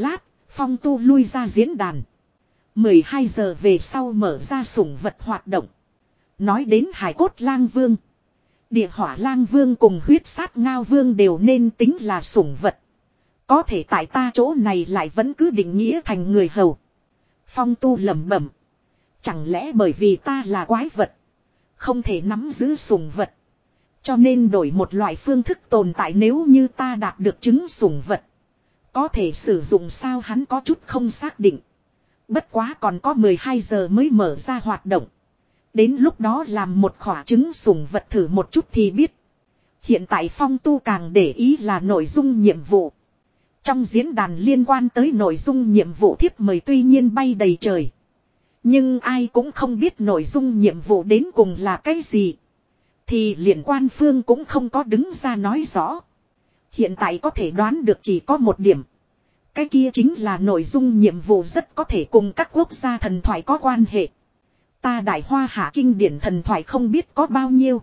Phong Tu lui ra diễn đàn. mười hai giờ về sau mở ra sủng vật hoạt động. Nói đến hải cốt lang vương. Địa hỏa lang vương cùng huyết sát ngao vương đều nên tính là sủng vật. Có thể tại ta chỗ này lại vẫn cứ định nghĩa thành người hầu. Phong Tu lẩm bẩm. Chẳng lẽ bởi vì ta là quái vật. Không thể nắm giữ sủng vật. Cho nên đổi một loại phương thức tồn tại nếu như ta đạt được chứng sủng vật. Có thể sử dụng sao hắn có chút không xác định. Bất quá còn có mười hai giờ mới mở ra hoạt động. Đến lúc đó làm một khỏa trứng sủng vật thử một chút thì biết. Hiện tại Phong Tu càng để ý là nội dung nhiệm vụ. Trong diễn đàn liên quan tới nội dung nhiệm vụ thiếp mời tuy nhiên bay đầy trời. Nhưng ai cũng không biết nội dung nhiệm vụ đến cùng là cái gì. Thì liền quan phương cũng không có đứng ra nói rõ. Hiện tại có thể đoán được chỉ có một điểm. Cái kia chính là nội dung nhiệm vụ rất có thể cùng các quốc gia thần thoại có quan hệ. Ta Đại Hoa Hạ kinh điển thần thoại không biết có bao nhiêu.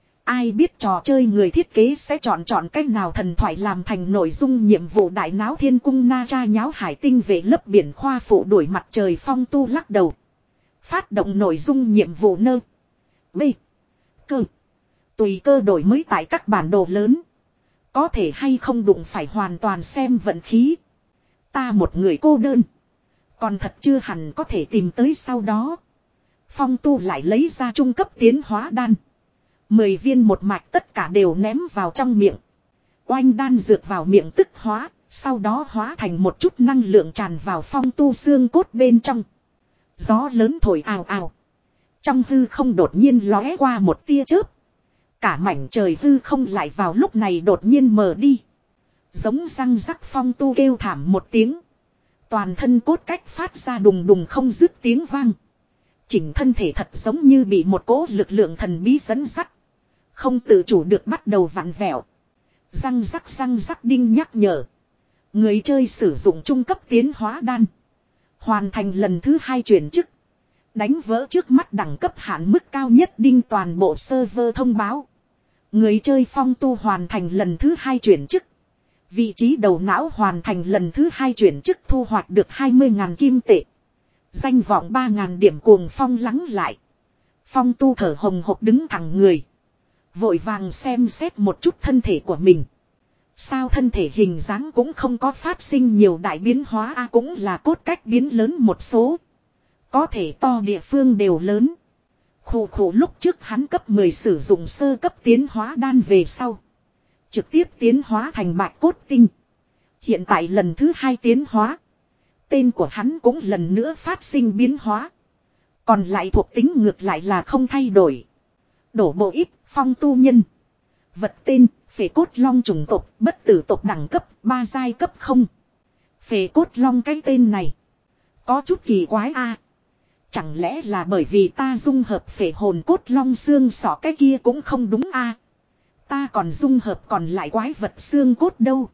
Ai biết trò chơi người thiết kế sẽ chọn chọn cách nào thần thoại làm thành nội dung nhiệm vụ đại náo thiên cung na tra nháo hải tinh về lấp biển khoa phụ đuổi mặt trời. Phong Tu lắc đầu. Phát động nội dung nhiệm vụ nơ. B. Cơ. Tùy cơ đổi mới tại các bản đồ lớn. Có thể hay không đụng phải hoàn toàn xem vận khí. Ta một người cô đơn. Còn thật chưa hẳn có thể tìm tới sau đó. Phong Tu lại lấy ra trung cấp tiến hóa đan. Mười viên một mạch tất cả đều ném vào trong miệng. Oanh đan dược vào miệng tức hóa. Sau đó hóa thành một chút năng lượng tràn vào Phong Tu xương cốt bên trong. Gió lớn thổi ào ào. Trong hư không đột nhiên lóe qua một tia chớp. Cả mảnh trời hư không lại vào lúc này đột nhiên mờ đi. Giống răng rắc. Phong Tu kêu thảm một tiếng. Toàn thân cốt cách phát ra đùng đùng không dứt tiếng vang. Chỉnh thân thể thật giống như bị một cỗ lực lượng thần bí dẫn dắt. Không tự chủ được bắt đầu vặn vẹo. Răng rắc răng rắc đinh nhắc nhở. Người chơi sử dụng trung cấp tiến hóa đan. Hoàn thành lần thứ hai chuyển chức. Đánh vỡ trước mắt đẳng cấp hạn mức cao nhất đinh toàn bộ server thông báo. Người chơi Phong Tu hoàn thành lần thứ hai chuyển chức. Vị trí đầu não hoàn thành lần thứ hai chuyển chức thu hoạch được hai mươi nghìn kim tệ. Danh vọng ba nghìn điểm cuồng phong lắng lại. Phong Tu thở hồng hộc đứng thẳng người. Vội vàng xem xét một chút thân thể của mình. Sao thân thể hình dáng cũng không có phát sinh nhiều đại biến hóa a à, cũng là cốt cách biến lớn một số. Có thể to địa phương đều lớn. Khổ khổ lúc trước hắn cấp mười sử dụng sơ cấp tiến hóa đan về sau. Trực tiếp tiến hóa thành bạch cốt tinh. Hiện tại lần thứ hai tiến hóa. Tên của hắn cũng lần nữa phát sinh biến hóa. Còn lại thuộc tính ngược lại là không thay đổi. Đổ bộ ít, Phong Tu nhân. Vật tên, phệ cốt long chủng tộc, bất tử tộc đẳng cấp, ba giai cấp không. Phệ cốt long cái tên này. Có chút kỳ quái a. Chẳng lẽ là bởi vì ta dung hợp phệ hồn cốt long xương sọ cái kia cũng không đúng a. Ta còn dung hợp còn lại quái vật xương cốt đâu.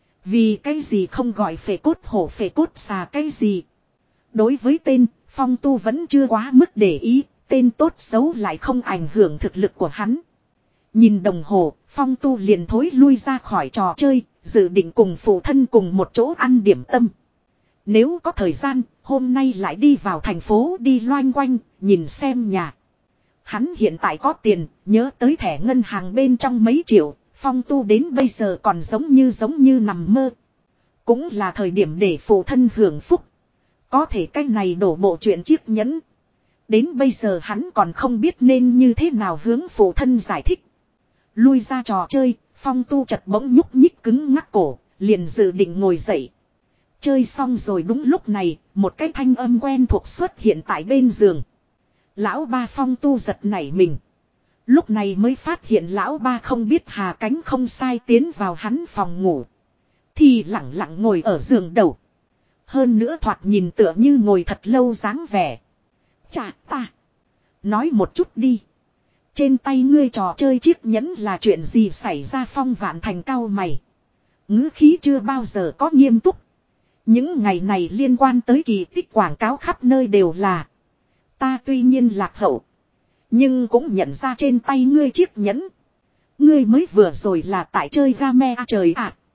Vì cái gì không gọi phệ cốt hổ phệ cốt xà cái gì. Đối với tên, Phong Tu vẫn chưa quá mức để ý, tên tốt xấu lại không ảnh hưởng thực lực của hắn. Nhìn đồng hồ, Phong Tu liền thối lui ra khỏi trò chơi, dự định cùng phụ thân cùng một chỗ ăn điểm tâm. Nếu có thời gian, hôm nay lại đi vào thành phố đi loanh quanh, nhìn xem nhà. Hắn hiện tại có tiền, nhớ tới thẻ ngân hàng bên trong mấy triệu, Phong Tu đến bây giờ còn giống như giống như nằm mơ. Cũng là thời điểm để phụ thân hưởng phúc. Có thể cái này đổ bộ chuyện chiếc nhẫn. Đến bây giờ hắn còn không biết nên như thế nào hướng phụ thân giải thích. Lui ra trò chơi, Phong Tu chật bỗng nhúc nhích cứng ngắc cổ, liền dự định ngồi dậy. Chơi xong rồi đúng lúc này, một cái thanh âm quen thuộc xuất hiện tại bên giường. Lão ba. Phong Tu giật nảy mình. Lúc này mới phát hiện lão ba không biết hà cánh không sai tiến vào hắn phòng ngủ. Thì lặng lặng ngồi ở giường đầu. Hơn nữa thoạt nhìn tựa như ngồi thật lâu dáng vẻ. Chà ta. Nói một chút đi. Trên tay ngươi trò chơi chiếc nhẫn là chuyện gì xảy ra. Phong Vạn Thành cau mày. Ngữ khí chưa bao giờ có nghiêm túc. Những ngày này liên quan tới kỳ tích quảng cáo khắp nơi đều là. Ta tuy nhiên lạc hậu. Nhưng cũng nhận ra trên tay ngươi chiếc nhẫn. Ngươi mới vừa rồi là tại chơi game à trời ạ. À.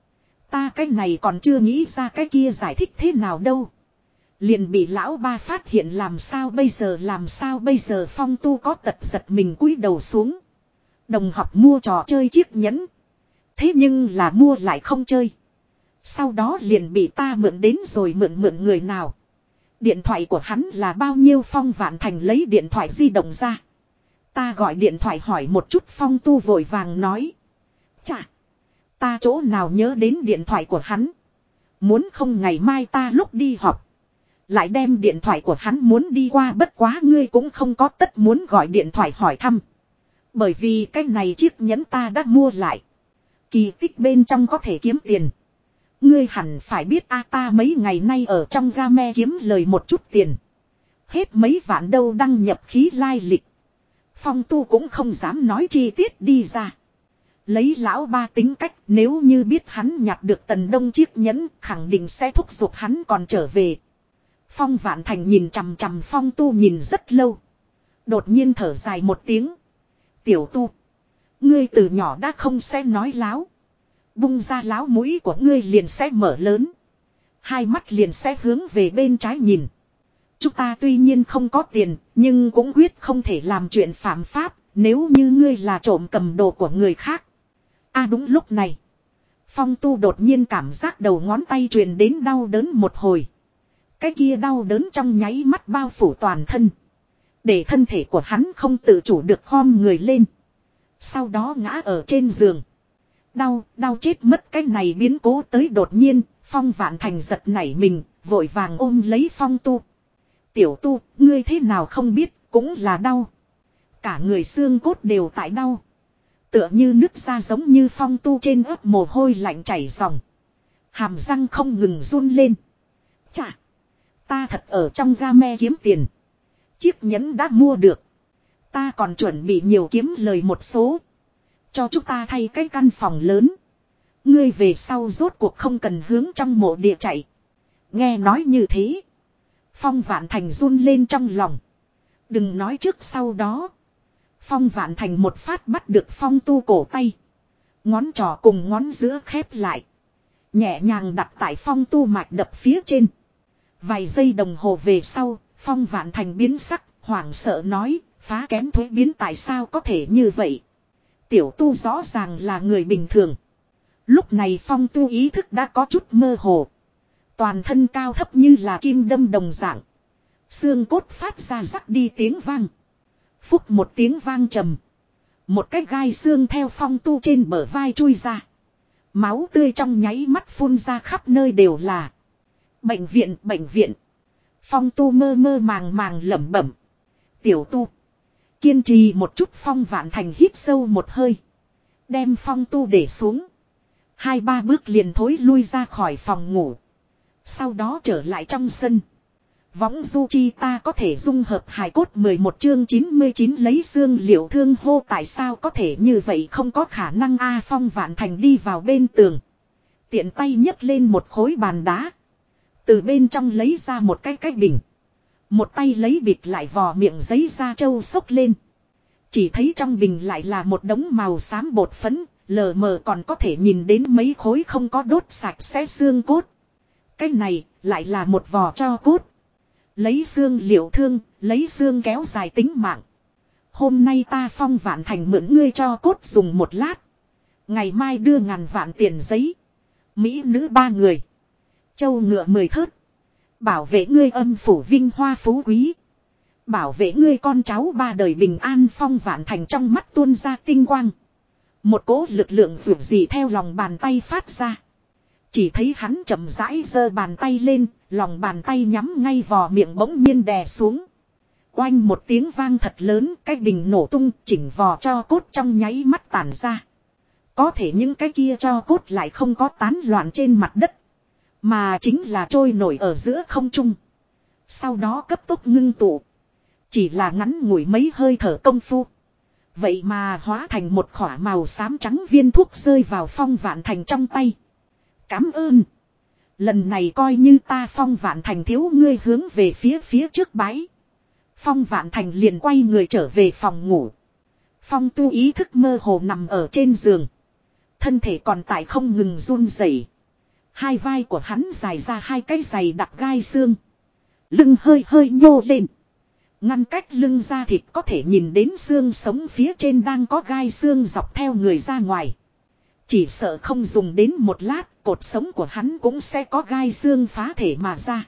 Ta cái này còn chưa nghĩ ra cái kia giải thích thế nào đâu. Liền bị lão ba phát hiện làm sao bây giờ làm sao bây giờ Phong Tu có tật giật mình cúi đầu xuống. Đồng học mua trò chơi chiếc nhẫn. Thế nhưng là mua lại không chơi. Sau đó liền bị ta mượn đến rồi mượn mượn người nào. Điện thoại của hắn là bao nhiêu Phong Vạn Thành lấy điện thoại di động ra. Ta gọi điện thoại hỏi một chút Phong Tu vội vàng nói. Chà. Ta chỗ nào nhớ đến điện thoại của hắn. Muốn không ngày mai ta lúc đi học. Lại đem điện thoại của hắn muốn đi qua bất quá ngươi cũng không có tất muốn gọi điện thoại hỏi thăm. Bởi vì cái này chiếc nhẫn ta đã mua lại. Kỳ tích bên trong có thể kiếm tiền. Ngươi hẳn phải biết a ta mấy ngày nay ở trong game kiếm lời một chút tiền. Hết mấy vạn đâu đăng nhập khí lai lịch. Phong Tu cũng không dám nói chi tiết đi ra. Lấy lão ba tính cách nếu như biết hắn nhặt được Tần Đông chiếc nhẫn khẳng định sẽ thúc giục hắn còn trở về. Phong Vạn Thành nhìn chằm chằm Phong Tu nhìn rất lâu. Đột nhiên thở dài một tiếng. Tiểu Tu. Ngươi từ nhỏ đã không sẽ nói láo. Bung ra láo mũi của ngươi liền sẽ mở lớn. Hai mắt liền sẽ hướng về bên trái nhìn. Chúng ta tuy nhiên không có tiền, nhưng cũng quyết không thể làm chuyện phạm pháp, nếu như ngươi là trộm cầm đồ của người khác. À đúng lúc này. Phong Tu đột nhiên cảm giác đầu ngón tay truyền đến đau đớn một hồi. Cái kia đau đớn trong nháy mắt bao phủ toàn thân. Để thân thể của hắn không tự chủ được khom người lên. Sau đó ngã ở trên giường. Đau, đau chết mất cái này biến cố tới đột nhiên, Phong Vạn Thành giật nảy mình, vội vàng ôm lấy Phong Tu. Tiểu Tu, ngươi thế nào không biết, cũng là đau. Cả người xương cốt đều tại đau. Tựa như nứt ra giống như Phong Tu trên ớt mồ hôi lạnh chảy ròng. Hàm răng không ngừng run lên. Chà, ta thật ở trong game kiếm tiền. Chiếc nhẫn đã mua được. Ta còn chuẩn bị nhiều kiếm lời một số. Cho chúng ta thay cái căn phòng lớn. Ngươi về sau rốt cuộc không cần hướng trong mộ địa chạy. Nghe nói như thế. Phong Vạn Thành run lên trong lòng. Đừng nói trước sau đó. Phong Vạn Thành một phát bắt được Phong Tu cổ tay. Ngón trỏ cùng ngón giữa khép lại. Nhẹ nhàng đặt tại Phong Tu mạch đập phía trên. Vài giây đồng hồ về sau, Phong Vạn Thành biến sắc, hoảng sợ nói, phá kén thuế biến tại sao có thể như vậy. Tiểu Tu rõ ràng là người bình thường. Lúc này Phong Tu ý thức đã có chút mơ hồ. Toàn thân cao thấp như là kim đâm đồng dạng. Xương cốt phát ra rắc đi tiếng vang. Phúc một tiếng vang trầm. Một cái gai xương theo Phong Tu trên bờ vai chui ra. Máu tươi trong nháy mắt phun ra khắp nơi đều là. Bệnh viện, bệnh viện. Phong Tu mơ mơ màng màng lẩm bẩm. Tiểu Tu. Kiên trì một chút. Phong Vạn Thành hít sâu một hơi. Đem Phong Tu để xuống. Hai ba bước liền thối lui ra khỏi phòng ngủ. Sau đó trở lại trong sân. Võng du chi ta có thể dung hợp hài cốt mười một chương chín mươi chín lấy xương liệu thương hô tại sao có thể như vậy không có khả năng a Phong Vạn Thành đi vào bên tường. Tiện tay nhấc lên một khối bàn đá. Từ bên trong lấy ra một cái cái bình. Một tay lấy bịt lại vò miệng giấy da trâu xốc lên. Chỉ thấy trong bình lại là một đống màu xám bột phấn, lờ mờ còn có thể nhìn đến mấy khối không có đốt sạch sẽ xương cốt. Cái này lại là một vò cho cốt. Lấy xương liệu thương, lấy xương kéo dài tính mạng. Hôm nay ta Phong Vạn Thành mượn ngươi cho cốt dùng một lát. Ngày mai đưa ngàn vạn tiền giấy. Mỹ nữ ba người. Châu ngựa mười thớt. Bảo vệ ngươi âm phủ vinh hoa phú quý. Bảo vệ ngươi con cháu ba đời bình an. Phong Vạn Thành trong mắt tuôn ra tinh quang. Một cỗ lực lượng vượt gì theo lòng bàn tay phát ra. Chỉ thấy hắn chậm rãi giơ bàn tay lên, lòng bàn tay nhắm ngay vò miệng bỗng nhiên đè xuống. Oanh một tiếng vang thật lớn, cái bình nổ tung, chỉnh vò cho cốt trong nháy mắt tản ra. Có thể những cái kia cho cốt lại không có tán loạn trên mặt đất, mà chính là trôi nổi ở giữa không trung. Sau đó cấp tốc ngưng tụ. Chỉ là ngắn ngủi mấy hơi thở công phu. Vậy mà hóa thành một khỏa màu xám trắng viên thuốc rơi vào Phong Vạn Thành trong tay. Cảm ơn. Lần này coi như ta Phong Vạn Thành thiếu ngươi hướng về phía phía trước bái. Phong Vạn Thành liền quay người trở về phòng ngủ. Phong Tu ý thức mơ hồ nằm ở trên giường. Thân thể còn tại không ngừng run rẩy. Hai vai của hắn dài ra hai cái giày đặc gai xương. Lưng hơi hơi nhô lên. Ngăn cách lưng ra thịt có thể nhìn đến xương sống phía trên đang có gai xương dọc theo người ra ngoài. Chỉ sợ không dùng đến một lát, cột sống của hắn cũng sẽ có gai xương phá thể mà ra.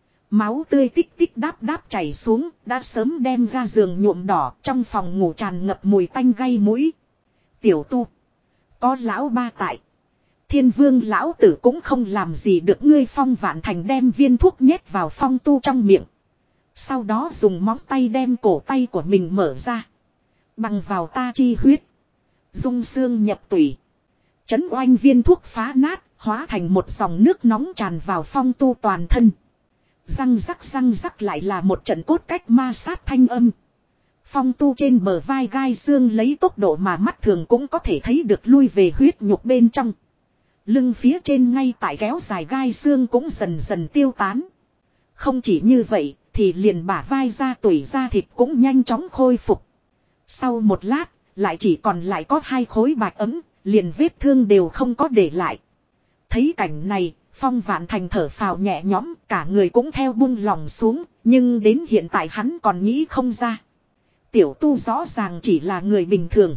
Máu tươi tích tích đáp đáp chảy xuống, đã sớm đem ga giường nhuộm đỏ, trong phòng ngủ tràn ngập mùi tanh gây mũi. Tiểu tu, có lão ba tại. Thiên vương lão tử cũng không làm gì được ngươi. Phong Vạn Thành đem viên thuốc nhét vào Phong Tu trong miệng. Sau đó dùng móng tay đem cổ tay của mình mở ra. Bằng vào ta chi huyết. Dung xương nhập tủy. Chấn oanh viên thuốc phá nát, hóa thành một dòng nước nóng tràn vào Phong Tu toàn thân. Răng rắc răng rắc lại là một trận cốt cách ma sát thanh âm. Phong Tu trên bờ vai gai xương lấy tốc độ mà mắt thường cũng có thể thấy được lui về huyết nhục bên trong. Lưng phía trên ngay tại kéo dài gai xương cũng dần dần tiêu tán. Không chỉ như vậy thì liền bả vai ra tủy da thịt cũng nhanh chóng khôi phục. Sau một lát lại chỉ còn lại có hai khối bạch ấm, liền vết thương đều không có để lại. Thấy cảnh này, Phong Vạn Thành thở phào nhẹ nhõm, cả người cũng theo buông lòng xuống, nhưng đến hiện tại hắn còn nghĩ không ra. Tiểu tu rõ ràng chỉ là người bình thường.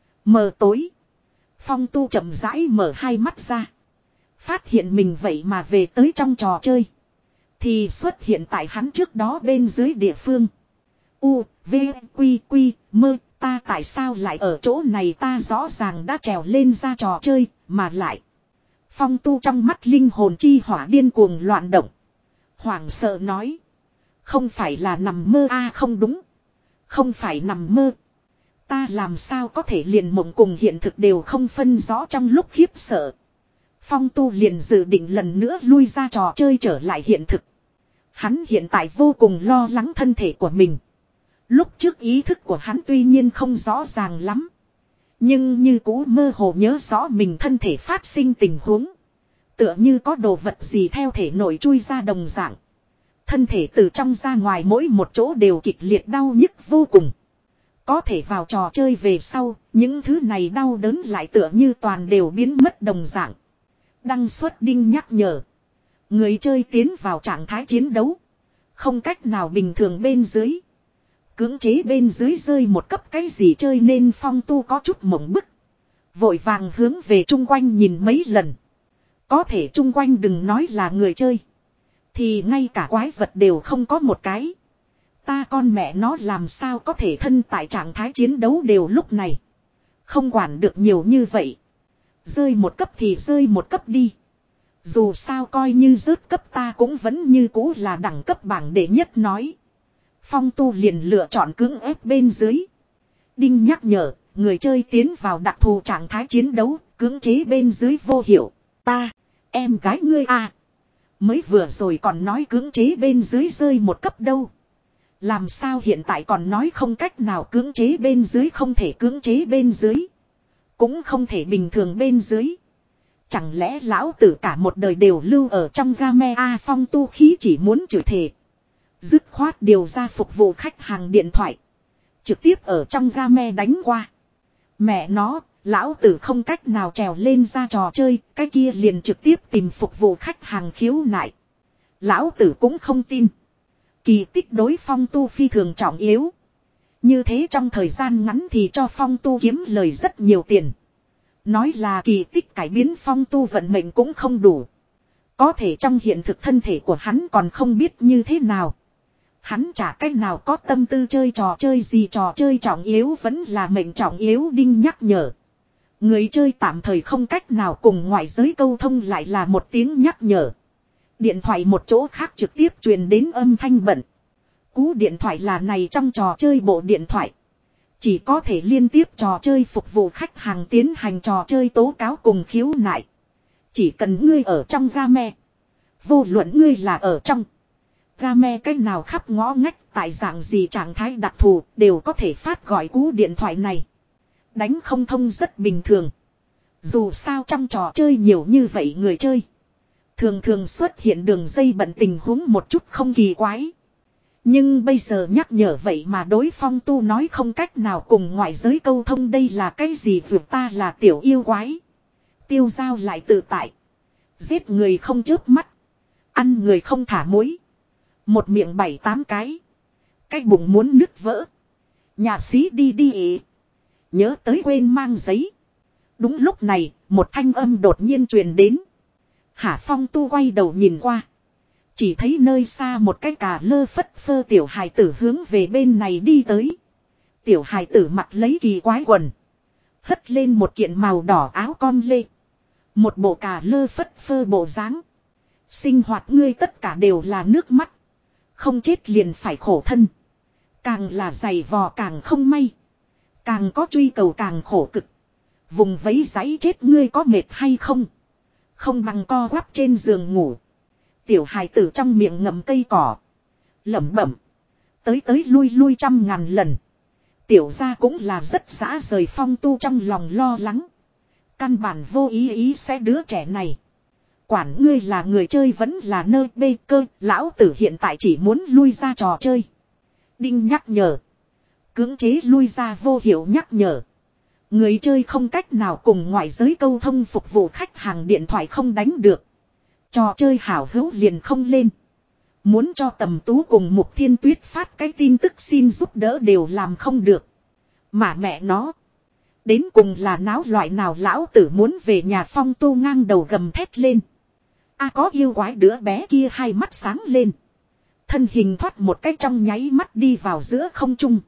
Mờ tối. Phong Tu chậm rãi mở hai mắt ra. Phát hiện mình vậy mà về tới trong trò chơi. Thì xuất hiện tại hắn trước đó bên dưới địa phương. U, V, Quy, Quy, Mơ, ta tại sao lại ở chỗ này, ta rõ ràng đã trèo lên ra trò chơi, mà lại. Phong Tu trong mắt linh hồn chi hỏa điên cuồng loạn động. Hoảng sợ nói. Không phải là nằm mơ a à, không đúng. Không phải nằm mơ. Ta làm sao có thể liền mộng cùng hiện thực đều không phân rõ. Trong lúc khiếp sợ, Phong Tu liền dự định lần nữa lui ra trò chơi trở lại hiện thực. Hắn hiện tại vô cùng lo lắng thân thể của mình. Lúc trước ý thức của hắn tuy nhiên không rõ ràng lắm, nhưng như cũ mơ hồ nhớ rõ mình thân thể phát sinh tình huống. Tựa như có đồ vật gì theo thể nội chui ra đồng dạng. Thân thể từ trong ra ngoài mỗi một chỗ đều kịch liệt đau nhức vô cùng. Có thể vào trò chơi về sau, những thứ này đau đớn lại tựa như toàn đều biến mất đồng dạng. Đăng xuất đinh nhắc nhở. Người chơi tiến vào trạng thái chiến đấu. Không cách nào bình thường bên dưới. Cưỡng chế bên dưới rơi một cấp cái gì chơi nên Phong Tu có chút mộng bức. Vội vàng hướng về chung quanh nhìn mấy lần. Có thể chung quanh đừng nói là người chơi. Thì ngay cả quái vật đều không có một cái. Ta con mẹ nó làm sao có thể thân tại trạng thái chiến đấu đều lúc này. Không quản được nhiều như vậy. Rơi một cấp thì rơi một cấp đi. Dù sao coi như rớt cấp ta cũng vẫn như cũ là đẳng cấp bảng đệ nhất nói. Phong Tu liền lựa chọn cưỡng ép bên dưới. Đinh nhắc nhở, người chơi tiến vào đặc thù trạng thái chiến đấu, cưỡng chế bên dưới vô hiệu. Ta, em gái ngươi à. Mới vừa rồi còn nói cưỡng chế bên dưới rơi một cấp đâu. Làm sao hiện tại còn nói không cách nào cưỡng chế bên dưới, không thể cưỡng chế bên dưới. Cũng không thể bình thường bên dưới. Chẳng lẽ lão tử cả một đời đều lưu ở trong game A. Phong Tu khí chỉ muốn chửi thề. Dứt khoát điều ra phục vụ khách hàng điện thoại. Trực tiếp ở trong game đánh qua. Mẹ nó, lão tử không cách nào trèo lên ra trò chơi, cái kia liền trực tiếp tìm phục vụ khách hàng khiếu nại. Lão tử cũng không tin. Kỳ tích đối Phong Tu phi thường trọng yếu. Như thế trong thời gian ngắn thì cho Phong Tu kiếm lời rất nhiều tiền. Nói là kỳ tích cải biến Phong Tu vận mệnh cũng không đủ. Có thể trong hiện thực thân thể của hắn còn không biết như thế nào. Hắn chả cách nào có tâm tư chơi trò chơi gì, trò chơi trọng yếu vẫn là mệnh trọng yếu. Đinh nhắc nhở. Người chơi tạm thời không cách nào cùng ngoại giới câu thông lại là một tiếng nhắc nhở. Điện thoại một chỗ khác trực tiếp truyền đến âm thanh bận. Cú điện thoại là này trong trò chơi bộ điện thoại. Chỉ có thể liên tiếp trò chơi phục vụ khách hàng tiến hành trò chơi tố cáo cùng khiếu nại. Chỉ cần ngươi ở trong game. Vô luận ngươi là ở trong game cách nào khắp ngõ ngách tại dạng gì trạng thái đặc thù đều có thể phát gọi cú điện thoại này. Đánh không thông rất bình thường. Dù sao trong trò chơi nhiều như vậy người chơi. Thường thường xuất hiện đường dây bận tình huống một chút không kỳ quái. Nhưng bây giờ nhắc nhở vậy mà đối Phong Tu nói không cách nào cùng ngoại giới câu thông, đây là cái gì, vượt ta là tiểu yêu quái. Tiêu Giao lại tự tại. Giết người không chớp mắt. Ăn người không thả muối. Một miệng bảy tám cái. Cái bụng muốn nứt vỡ. Nhà sĩ đi đi ị. Nhớ tới quên mang giấy. Đúng lúc này, một thanh âm đột nhiên truyền đến. Hạ Phong Tu quay đầu nhìn qua. Chỉ thấy nơi xa một cái cà lơ phất phơ tiểu hài tử hướng về bên này đi tới. Tiểu hài tử mặc lấy kỳ quái quần. Hất lên một kiện màu đỏ áo con lê. Một bộ cà lơ phất phơ bộ dáng. Sinh hoạt ngươi tất cả đều là nước mắt. Không chết liền phải khổ thân. Càng là dày vò càng không may. Càng có truy cầu càng khổ cực. Vùng vấy giấy chết ngươi có mệt hay không? Không bằng co quắp trên giường ngủ. Tiểu hài tử trong miệng ngậm cây cỏ. Lẩm bẩm. Tới tới lui lui trăm ngàn lần. Tiểu gia cũng là rất dã rời Phong Tu trong lòng lo lắng. Căn bản vô ý ý sẽ đứa trẻ này. Quản ngươi là người chơi vẫn là nơi bê cơ. Lão tử hiện tại chỉ muốn lui ra trò chơi. Đinh nhắc nhở. Cưỡng chế lui ra vô hiệu nhắc nhở. Người chơi không cách nào cùng ngoại giới câu thông phục vụ khách hàng điện thoại không đánh được. Trò chơi hảo hữu liền không lên. Muốn cho Tầm Tú cùng Mục Thiên Tuyết phát cái tin tức xin giúp đỡ đều làm không được. Mà mẹ nó. Đến cùng là náo loại nào lão tử muốn về nhà Phong Tu ngang đầu gầm thét lên. A có yêu quái đứa bé kia hai mắt sáng lên. Thân hình thoát một cái trong nháy mắt đi vào giữa không trung.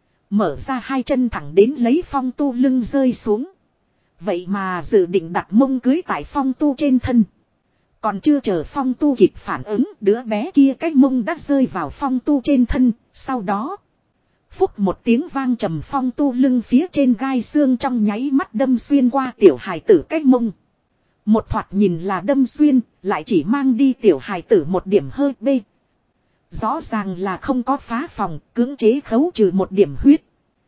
Mở ra hai chân thẳng đến lấy Phong Tu lưng rơi xuống. Vậy mà dự định đặt mông cưới tại Phong Tu trên thân. Còn chưa chờ Phong Tu kịp phản ứng, đứa bé kia cái mông đã rơi vào Phong Tu trên thân. Sau đó, phúc một tiếng vang trầm, Phong Tu lưng phía trên gai xương trong nháy mắt đâm xuyên qua tiểu hài tử cái mông. Một thoạt nhìn là đâm xuyên, lại chỉ mang đi tiểu hài tử một điểm hơi bê. Rõ ràng là không có phá phòng, cưỡng chế khấu trừ một điểm huyết.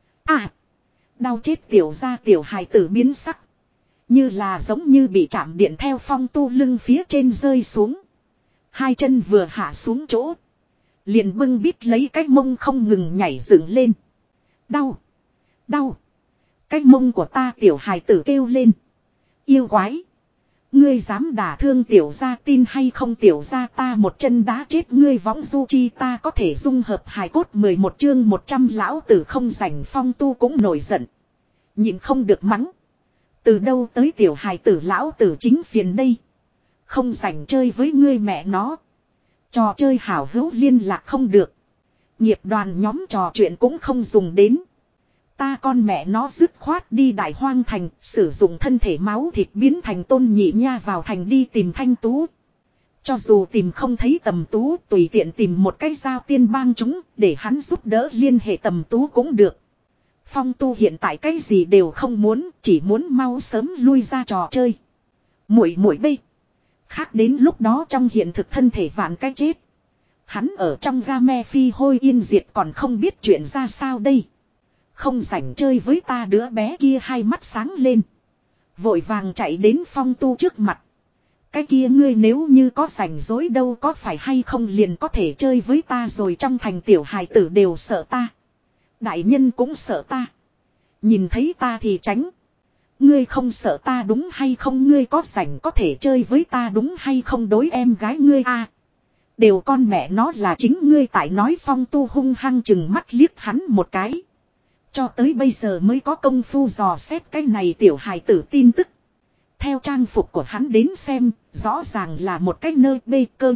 À, đau chết tiểu ra tiểu hài tử biến sắc. Như là giống như bị chạm điện theo Phong Tu lưng phía trên rơi xuống. Hai chân vừa hạ xuống chỗ. Liền bưng bít lấy cái mông không ngừng nhảy dựng lên. Đau, đau. Cái mông của ta tiểu hài tử kêu lên. Yêu quái. Ngươi dám đả thương tiểu gia tin hay không tiểu gia ta một chân đá chết ngươi võng du chi ta có thể dung hợp hài cốt mười một chương một trăm lão tử không rảnh Phong Tu cũng nổi giận. Nhìn không được mắng. Từ đâu tới tiểu hài tử lão tử chính phiền đây. Không rảnh chơi với ngươi mẹ nó. Trò chơi hảo hữu liên lạc không được. Nghiệp đoàn nhóm trò chuyện cũng không dùng đến. Ta con mẹ nó dứt khoát đi đại hoang thành, sử dụng thân thể máu thịt biến thành Tôn Nhị Nha vào thành đi tìm Thanh Tú. Cho dù tìm không thấy Tầm Tú, tùy tiện tìm một cái giao tiên bang chúng, để hắn giúp đỡ liên hệ Tầm Tú cũng được. Phong Tu hiện tại cái gì đều không muốn, chỉ muốn mau sớm lui ra trò chơi. Muội muội bây. Khác đến lúc đó trong hiện thực thân thể vạn cái chết. Hắn ở trong game phi hôi yên diệt còn không biết chuyện ra sao đây. Không rảnh chơi với ta đứa bé kia hai mắt sáng lên. Vội vàng chạy đến Phong Tu trước mặt. Cái kia ngươi nếu như có rảnh rỗi đâu có phải hay không liền có thể chơi với ta rồi trong thành tiểu hài tử đều sợ ta. Đại nhân cũng sợ ta. Nhìn thấy ta thì tránh. Ngươi không sợ ta đúng hay không ngươi có rảnh có thể chơi với ta đúng hay không đối em gái ngươi a à, đều con mẹ nó là chính ngươi tại nói Phong Tu hung hăng chừng mắt liếc hắn một cái. Cho tới bây giờ mới có công phu dò xét cái này tiểu hài tử tin tức. Theo trang phục của hắn đến xem, rõ ràng là một cái nơ bê cơ.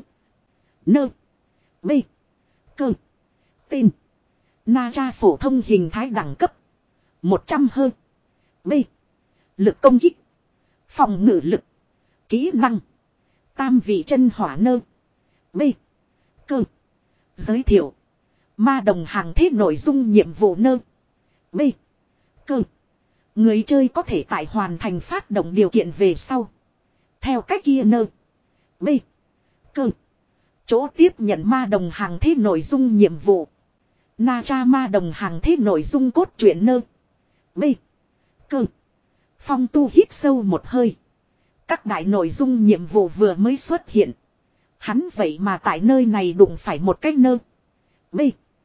Nơ bê cơ. Tên. Na tra phổ thông hình thái đẳng cấp. một trăm hơn. B. Lực công kích. Phòng ngự lực. Kỹ năng. Tam vị chân hỏa nơ. B. Cơ. Giới thiệu. Ma đồng hàng thế nội dung nhiệm vụ nơ. B. Cơ. Người chơi có thể tại hoàn thành phát động điều kiện về sau. Theo cách kia nơ. B. Cơ. Chỗ tiếp nhận ma đồng hàng thế nội dung nhiệm vụ. Na tra ma đồng hàng thế nội dung cốt truyện nơ. B. Cơ. Phong Tu hít sâu một hơi. Các đại nội dung nhiệm vụ vừa mới xuất hiện. Hắn vậy mà tại nơi này đụng phải một cái nơ. B.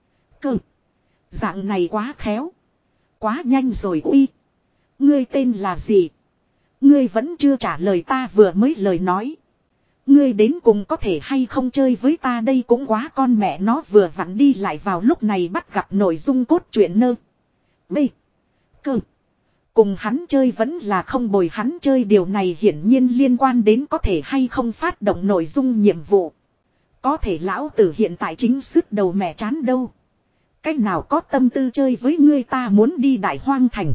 Cơ. Dạng này quá khéo. Quá nhanh rồi uy. Ngươi tên là gì? Ngươi vẫn chưa trả lời ta vừa mới lời nói. Ngươi đến cùng có thể hay không chơi với ta đây cũng quá con mẹ nó vừa vặn đi lại vào lúc này bắt gặp nội dung cốt truyện nơ. B. Cơ. Cùng hắn chơi vẫn là không bồi hắn chơi điều này hiển nhiên liên quan đến có thể hay không phát động nội dung nhiệm vụ. Có thể lão tử hiện tại chính sức đầu mẹ chán đâu. Cách nào có tâm tư chơi với ngươi ta muốn đi Đại Hoang Thành.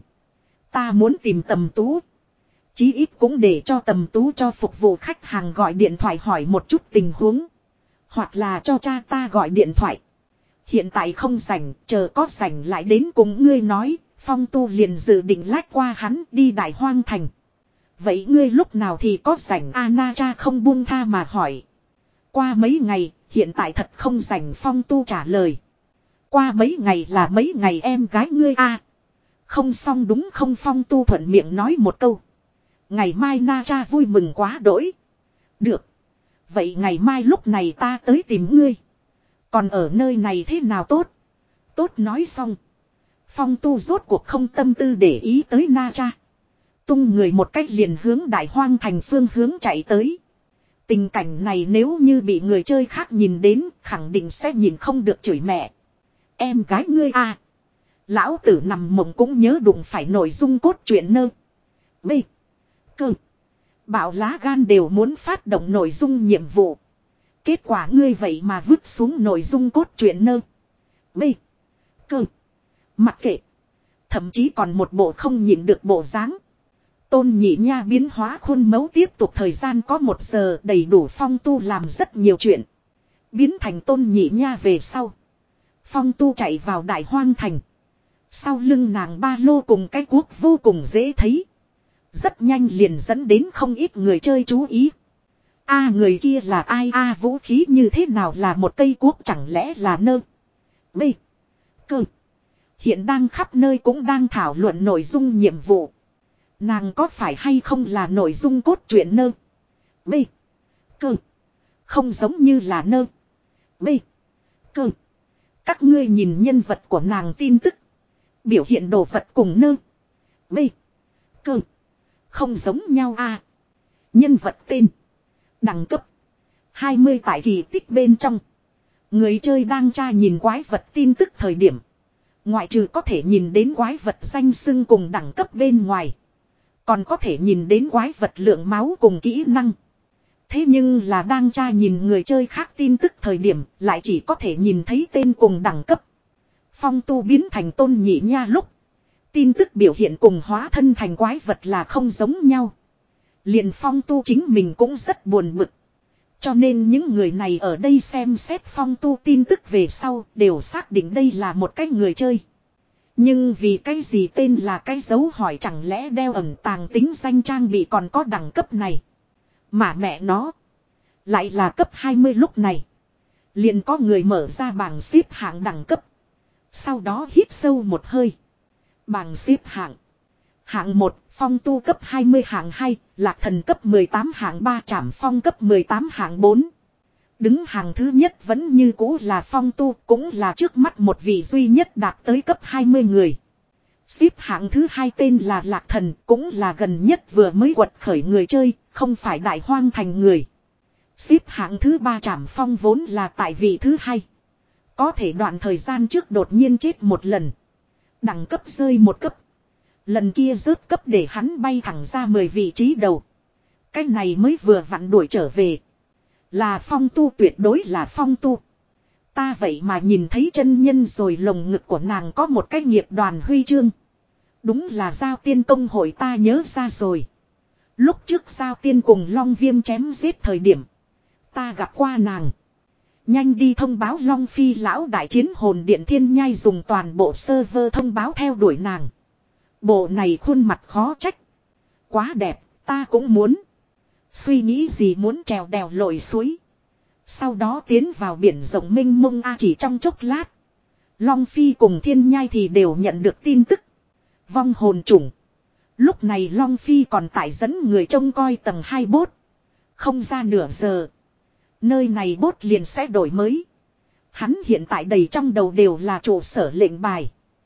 Ta muốn tìm Tầm Tú. Chí ít cũng để cho Tầm Tú cho phục vụ khách hàng gọi điện thoại hỏi một chút tình huống. Hoặc là cho cha ta gọi điện thoại. Hiện tại không rảnh, chờ có rảnh lại đến cùng ngươi nói. Phong Tu liền dự định lách qua hắn đi Đại Hoang Thành. Vậy ngươi lúc nào thì có rảnh Anna cha không buông tha mà hỏi. Qua mấy ngày, hiện tại thật không rảnh Phong Tu trả lời. Qua mấy ngày là mấy ngày em gái ngươi a. Không xong đúng không Phong Tu thuận miệng nói một câu. Ngày mai Na cha vui mừng quá đỗi. Được. Vậy ngày mai lúc này ta tới tìm ngươi. Còn ở nơi này thế nào tốt? Tốt nói xong. Phong Tu rốt cuộc không tâm tư để ý tới Na cha. Tung người một cách liền hướng Đại Hoang Thành phương hướng chạy tới. Tình cảnh này nếu như bị người chơi khác nhìn đến khẳng định sẽ nhìn không được chửi mẹ. Em gái ngươi à. Lão tử nằm mộng cũng nhớ đụng phải nội dung cốt truyện nơ. B. Cơ. Bảo lá gan đều muốn phát động nội dung nhiệm vụ. Kết quả ngươi vậy mà vứt xuống nội dung cốt truyện nơ. B. Cơ. Mặc kệ. Thậm chí còn một bộ không nhịn được bộ dáng. Tôn Nhị Nha biến hóa khuôn mẫu tiếp tục thời gian có một giờ đầy đủ Phong Tu làm rất nhiều chuyện. Biến thành Tôn Nhị Nha về sau. Phong Tu chạy vào Đại Hoang Thành. Sau lưng nàng ba lô cùng cái cuốc vô cùng dễ thấy. Rất nhanh liền dẫn đến không ít người chơi chú ý. A người kia là ai a vũ khí như thế nào là một cây cuốc chẳng lẽ là nơ. B. Cơ. Hiện đang khắp nơi cũng đang thảo luận nội dung nhiệm vụ. Nàng có phải hay không là nội dung cốt truyện nơ. B. Cơ. Không giống như là nơ. B. Cơ. Các ngươi nhìn nhân vật của nàng tin tức. Biểu hiện đồ vật cùng nơ. B. Cơ. Không giống nhau a. Nhân vật tên. Đẳng cấp. hai mươi tại kỳ tích bên trong. Người chơi đang tra nhìn quái vật tin tức thời điểm. Ngoại trừ có thể nhìn đến quái vật danh xưng cùng đẳng cấp bên ngoài. Còn có thể nhìn đến quái vật lượng máu cùng kỹ năng. Thế nhưng là đang tra nhìn người chơi khác tin tức thời điểm lại chỉ có thể nhìn thấy tên cùng đẳng cấp. Phong Tu biến thành Tôn Nhị Nha lúc. Tin tức biểu hiện cùng hóa thân thành quái vật là không giống nhau. Liền Phong Tu chính mình cũng rất buồn bực. Cho nên những người này ở đây xem xét Phong Tu tin tức về sau đều xác định đây là một cái người chơi. Nhưng vì cái gì tên là cái dấu hỏi chẳng lẽ đeo ẩn tàng tính danh trang bị còn có đẳng cấp này. Mà mẹ nó. Lại là cấp hai mươi lúc này. Liền có người mở ra bảng xếp hạng đẳng cấp. Sau đó hít sâu một hơi. Bảng xếp hạng. Hạng một, Phong Tu cấp hai mươi hạng hai, Lạc Thần cấp mười tám hạng ba Trảm Phong cấp mười tám hạng bốn. Đứng hàng thứ nhất vẫn như cũ là Phong Tu, cũng là trước mắt một vị duy nhất đạt tới cấp hai mươi người. Xếp hạng thứ hai tên là Lạc Thần, cũng là gần nhất vừa mới quật khởi người chơi, không phải Đại Hoang Thành người. Xếp hạng thứ ba Trảm Phong vốn là tại vị thứ hai. Có thể đoạn thời gian trước đột nhiên chết một lần. Đẳng cấp rơi một cấp. Lần kia rớt cấp để hắn bay thẳng ra mười vị trí đầu. Cái này mới vừa vặn đuổi trở về. Là Phong Tu, tuyệt đối là Phong Tu. Ta vậy mà nhìn thấy chân nhân rồi, lồng ngực của nàng có một cái nghiệp đoàn huy chương. Đúng là Giao Tiên công hội, ta nhớ ra rồi. Lúc trước Giao Tiên cùng Long Viêm chém giết thời điểm. Ta gặp qua nàng. Nhanh đi thông báo Long Phi lão đại chiến hồn điện thiên nhai dùng toàn bộ server thông báo theo đuổi nàng. Bộ này khuôn mặt khó trách. Quá đẹp, ta cũng muốn. Suy nghĩ gì muốn trèo đèo lội suối. Sau đó tiến vào biển rộng mênh mông a chỉ trong chốc lát. Long Phi cùng thiên nhai thì đều nhận được tin tức. Vong hồn chủng. Lúc này Long Phi còn tại dẫn người trông coi tầng hai bốt. Không ra nửa giờ. Nơi này bốt liền sẽ đổi mới. Hắn hiện tại đầy trong đầu đều là trụ sở lệnh bài.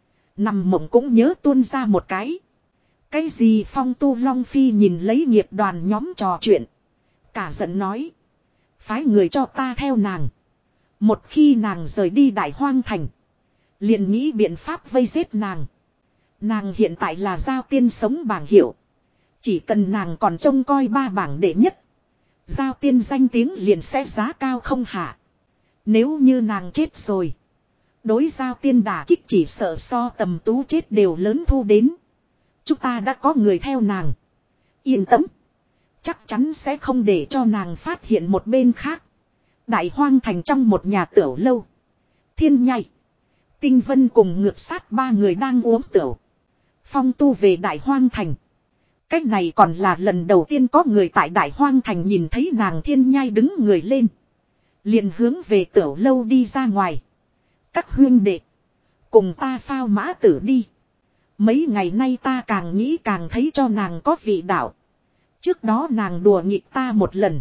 Nằm mộng cũng nhớ tuôn ra một cái. Cái gì Phong Tu Long Phi nhìn lấy nghiệp đoàn nhóm trò chuyện. Cả giận nói. Phái người cho ta theo nàng. Một khi nàng rời đi Đại Hoang Thành. Liền nghĩ biện pháp vây giết nàng. Nàng hiện tại là giao tiên sống bảng hiệu. Chỉ cần nàng còn trông coi ba bảng đệ nhất. Giao tiên danh tiếng liền sẽ giá cao không hạ. Nếu như nàng chết rồi. Đối giao tiên đả kích chỉ sợ so Tầm Tú chết đều lớn thu đến. Chúng ta đã có người theo nàng. Yên tâm. Chắc chắn sẽ không để cho nàng phát hiện một bên khác. Đại Hoang Thành trong một nhà tửu lâu. Thiên Nhai, Tinh Vân cùng Ngược Sát ba người đang uống tửu. Phong Tu về Đại Hoang Thành. Cách này còn là lần đầu tiên có người tại Đại Hoang Thành nhìn thấy nàng Thiên Nhai đứng người lên. Liền hướng về tửu lâu đi ra ngoài. Các huynh đệ. Cùng ta phao mã tử đi. Mấy ngày nay ta càng nghĩ càng thấy cho nàng có vị đạo. Trước đó nàng đùa nghịch ta một lần.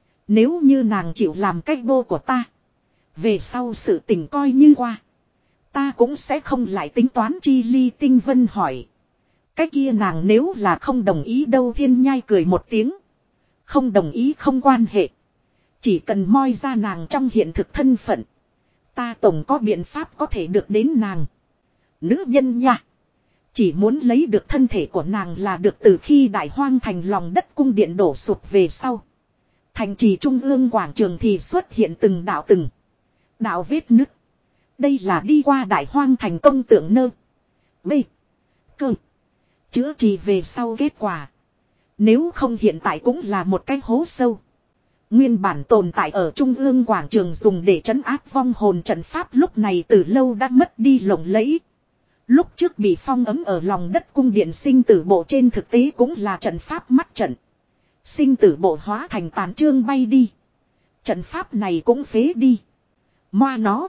Nếu như nàng chịu làm cách vô của ta. Về sau sự tình coi như qua. Ta cũng sẽ không lại tính toán chi ly. Tinh Vân hỏi. Cái kia nàng nếu là không đồng ý đâu. Thiên Nhai cười một tiếng. Không đồng ý không quan hệ. Chỉ cần moi ra nàng trong hiện thực thân phận. Ta tổng có biện pháp có thể được đến nàng. Nữ nhân nha. Chỉ muốn lấy được thân thể của nàng là được. Từ khi Đại Hoang Thành lòng đất cung điện đổ sụp về sau. Thành trì trung ương quảng trường thì xuất hiện từng đạo từng. Đạo vết nứt. Đây là đi qua Đại Hoang Thành công tượng nơ. B. Cơ. Chữa trị về sau kết quả. Nếu không hiện tại cũng là một cái hố sâu. Nguyên bản tồn tại ở trung ương quảng trường dùng để trấn áp vong hồn trận pháp lúc này từ lâu đã mất đi lộng lẫy. Lúc trước bị phong ấm ở lòng đất cung điện sinh tử bộ trên thực tế cũng là trận pháp mắt trận. Sinh tử bộ hóa thành tàn trương bay đi. Trận pháp này cũng phế đi. Moa nó.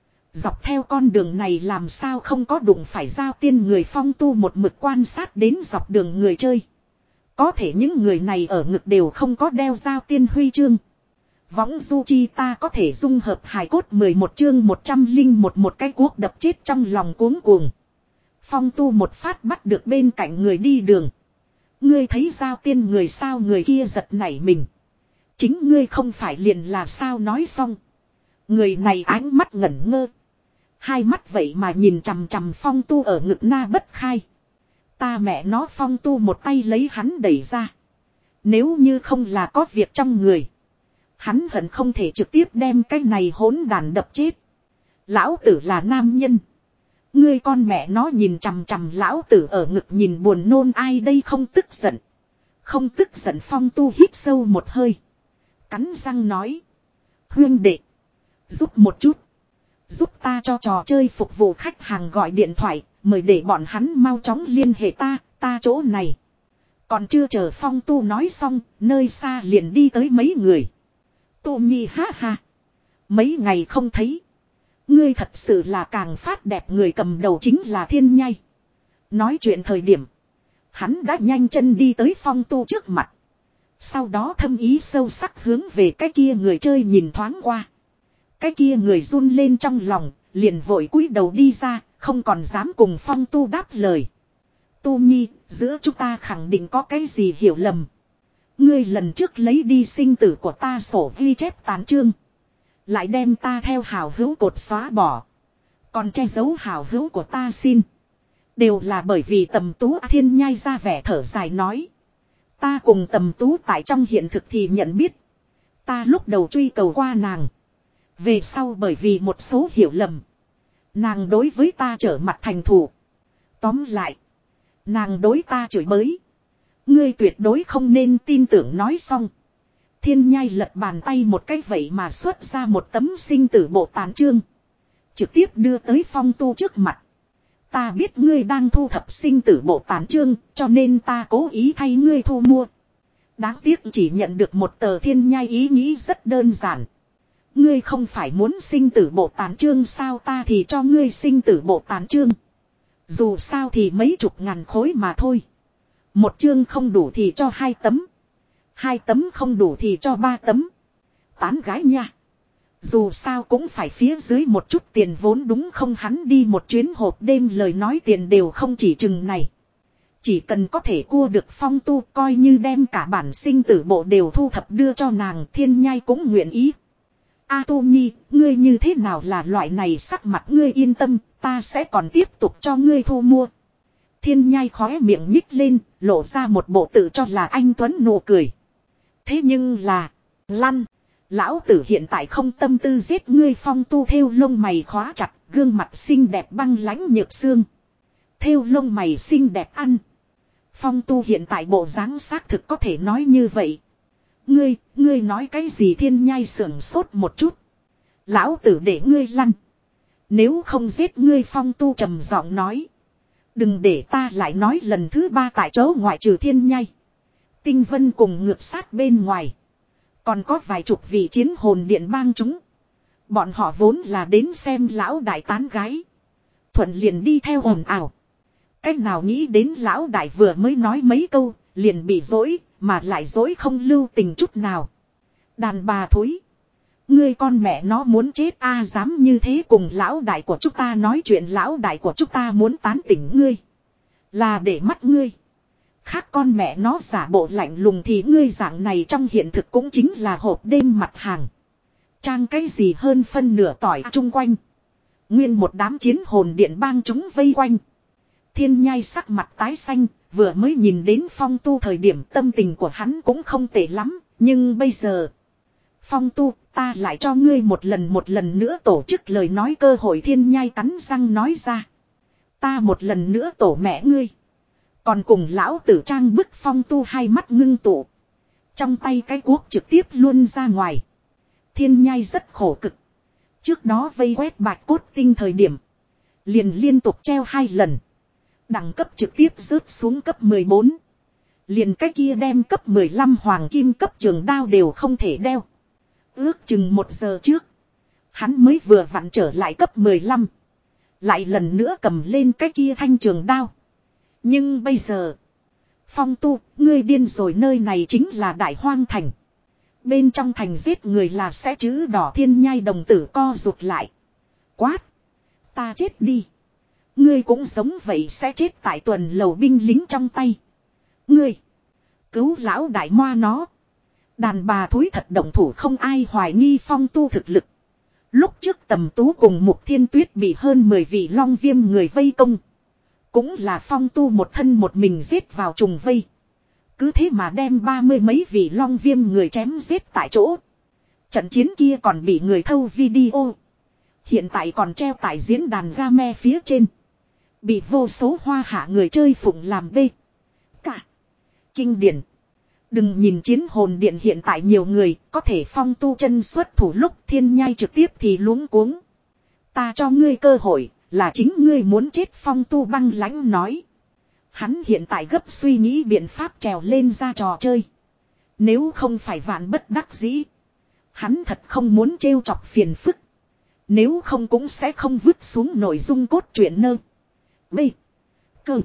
Dọc theo con đường này làm sao không có đụng phải giao tiên người Phong Tu một mực quan sát đến dọc đường người chơi. Có thể những người này ở ngực đều không có đeo giao tiên huy chương. Võng du chi ta có thể dung hợp hài cốt mười một chương một trăm linh một một cái cuốc đập chết trong lòng cuống cuồng. Phong Tu một phát bắt được bên cạnh người đi đường. Ngươi thấy giao tiên người sao người kia giật nảy mình. Chính ngươi không phải liền là sao nói xong. Người này ánh mắt ngẩn ngơ. Hai mắt vậy mà nhìn chằm chằm Phong Tu ở ngực na bất khai. Ta mẹ nó Phong Tu một tay lấy hắn đẩy ra. Nếu như không là có việc trong người. Hắn hận không thể trực tiếp đem cái này hỗn đàn đập chết. Lão tử là nam nhân. Ngươi con mẹ nó nhìn chằm chằm lão tử ở ngực nhìn buồn nôn ai đây không tức giận. Không tức giận Phong Tu hít sâu một hơi. Cắn răng nói. Huyên đệ. Giúp một chút. Giúp ta cho trò chơi phục vụ khách hàng gọi điện thoại. Mời để bọn hắn mau chóng liên hệ ta. Ta chỗ này. Còn chưa chờ Phong Tu nói xong. Nơi xa liền đi tới mấy người. Tu Nhi ha ha. Mấy ngày không thấy. Ngươi thật sự là càng phát đẹp người cầm đầu chính là Thiên Nhai. Nói chuyện thời điểm. Hắn đã nhanh chân đi tới Phong Tu trước mặt. Sau đó thâm ý sâu sắc hướng về cái kia người chơi nhìn thoáng qua. Cái kia người run lên trong lòng. Liền vội cúi đầu đi ra. Không còn dám cùng Phong Tu đáp lời. Tu Nhi, giữa chúng ta khẳng định có cái gì hiểu lầm. Ngươi lần trước lấy đi sinh tử của ta sổ ghi chép tán chương. Lại đem ta theo hào hữu cột xóa bỏ. Còn che giấu hào hữu của ta xin. Đều là bởi vì Tầm Tú. Thiên Nhai ra vẻ thở dài nói. Ta cùng Tầm Tú tại trong hiện thực thì nhận biết. Ta lúc đầu truy cầu qua nàng. Về sau bởi vì một số hiểu lầm. Nàng đối với ta trở mặt thành thù. Tóm lại. Nàng đối ta chửi bới. Ngươi tuyệt đối không nên tin tưởng nói xong. Thiên Nhai lật bàn tay một cái vậy mà xuất ra một tấm sinh tử bộ tán chương. Trực tiếp đưa tới Phong Tu trước mặt. Ta biết ngươi đang thu thập sinh tử bộ tán chương, cho nên ta cố ý thay ngươi thu mua. Đáng tiếc chỉ nhận được một tờ. Thiên Nhai ý nghĩ rất đơn giản. Ngươi không phải muốn sinh tử bộ tán chương sao, ta thì cho ngươi sinh tử bộ tán chương. Dù sao thì mấy chục ngàn khối mà thôi. Một chương không đủ thì cho hai tấm. Hai tấm không đủ thì cho ba tấm. Tán gái nha. Dù sao cũng phải phía dưới một chút tiền vốn đúng không, hắn đi một chuyến hộp đêm lời nói tiền đều không chỉ chừng này. Chỉ cần có thể cua được Phong Tu, coi như đem cả bản sinh tử bộ đều thu thập đưa cho nàng, Thiên Nhai cũng nguyện ý. A Tu Nhi, ngươi như thế nào là loại này, sắc mặt ngươi yên tâm, ta sẽ còn tiếp tục cho ngươi thu mua. Thiên Nhai khóe miệng nhích lên, lộ ra một bộ tự cho là anh tuấn nụ cười. Thế nhưng là, lăn, lão tử hiện tại không tâm tư giết ngươi. Phong Tu thêu lông mày khóa chặt, gương mặt xinh đẹp băng lãnh nhược xương. Thêu lông mày xinh đẹp ăn. Phong Tu hiện tại bộ dáng xác thực có thể nói như vậy. Ngươi, ngươi nói cái gì? Thiên Nhai sưởng sốt một chút. Lão tử để ngươi lăn. Nếu không giết ngươi. Phong Tu trầm giọng nói. Đừng để ta lại nói lần thứ ba. Tại chỗ ngoại trừ Thiên Nhai, Tinh Vân cùng ngược sát bên ngoài, còn có vài chục vị chiến hồn điện bang chúng. Bọn họ vốn là đến xem lão đại tán gái, thuận liền đi theo ồn ào. Cách nào nghĩ đến lão đại vừa mới nói mấy câu, liền bị dỗi, mà lại dỗi không lưu tình chút nào. Đàn bà thối, ngươi con mẹ nó muốn chết a à, dám như thế cùng lão đại của chúng ta nói chuyện. Lão đại của chúng ta muốn tán tỉnh ngươi, là để mắt ngươi. Khác con mẹ nó giả bộ lạnh lùng thì ngươi dạng này trong hiện thực cũng chính là hộp đêm mặt hàng. Trang cái gì hơn phân nửa tỏi chung quanh. Nguyên một đám chiến hồn điện bang chúng vây quanh. Thiên Nhai sắc mặt tái xanh, vừa mới nhìn đến Phong Tu thời điểm tâm tình của hắn cũng không tệ lắm, nhưng bây giờ. Phong Tu, ta lại cho ngươi một lần một lần nữa tổ chức lời nói cơ hội. Thiên Nhai cắn răng nói ra. Ta một lần nữa tổ mẹ ngươi. Còn cùng lão tử trang bức. Phong Tu hai mắt ngưng tụ, trong tay cái cuốc trực tiếp luôn ra ngoài. Thiên Nhai rất khổ cực. Trước đó vây quét bạch cốt tinh thời điểm, liền liên tục treo hai lần. Đẳng cấp trực tiếp rớt xuống cấp mười bốn. Liền cái kia đem cấp mười lăm hoàng kim cấp trường đao đều không thể đeo. Ước chừng một giờ trước, hắn mới vừa vặn trở lại cấp mười lăm. Lại lần nữa cầm lên cái kia thanh trường đao. Nhưng bây giờ, Phong Tu, ngươi điên rồi, nơi này chính là Đại Hoang Thành. Bên trong thành giết người là sẽ chữ đỏ. Thiên Nhai đồng tử co rụt lại. Quát, ta chết đi. Ngươi cũng giống vậy sẽ chết tại tuần lầu binh lính trong tay. Ngươi, cứu lão đại moa nó. Đàn bà thúi thật động thủ, không ai hoài nghi Phong Tu thực lực. Lúc trước Tầm Tú cùng Mục Thiên Tuyết bị hơn mười vị long viêm người vây công, cũng là Phong Tu một thân một mình giết vào trùng vây. Cứ thế mà đem ba mươi mấy vị long viêm người chém giết tại chỗ. Trận chiến kia còn bị người thâu video, hiện tại còn treo tại diễn đàn game phía trên. Bị vô số hoa hạ người chơi phụng làm bê. Cả. Kinh điển. Đừng nhìn chiến hồn điện hiện tại nhiều người, có thể Phong Tu chân xuất thủ lúc Thiên Nhai trực tiếp thì luống cuống. Ta cho ngươi cơ hội, là chính ngươi muốn chết. Phong Tu băng lãnh nói. Hắn hiện tại gấp suy nghĩ biện pháp trèo lên ra trò chơi. Nếu không phải vạn bất đắc dĩ, hắn thật không muốn trêu chọc phiền phức. Nếu không cũng sẽ không vứt xuống nội dung cốt truyện nơ. Bê. Cơ.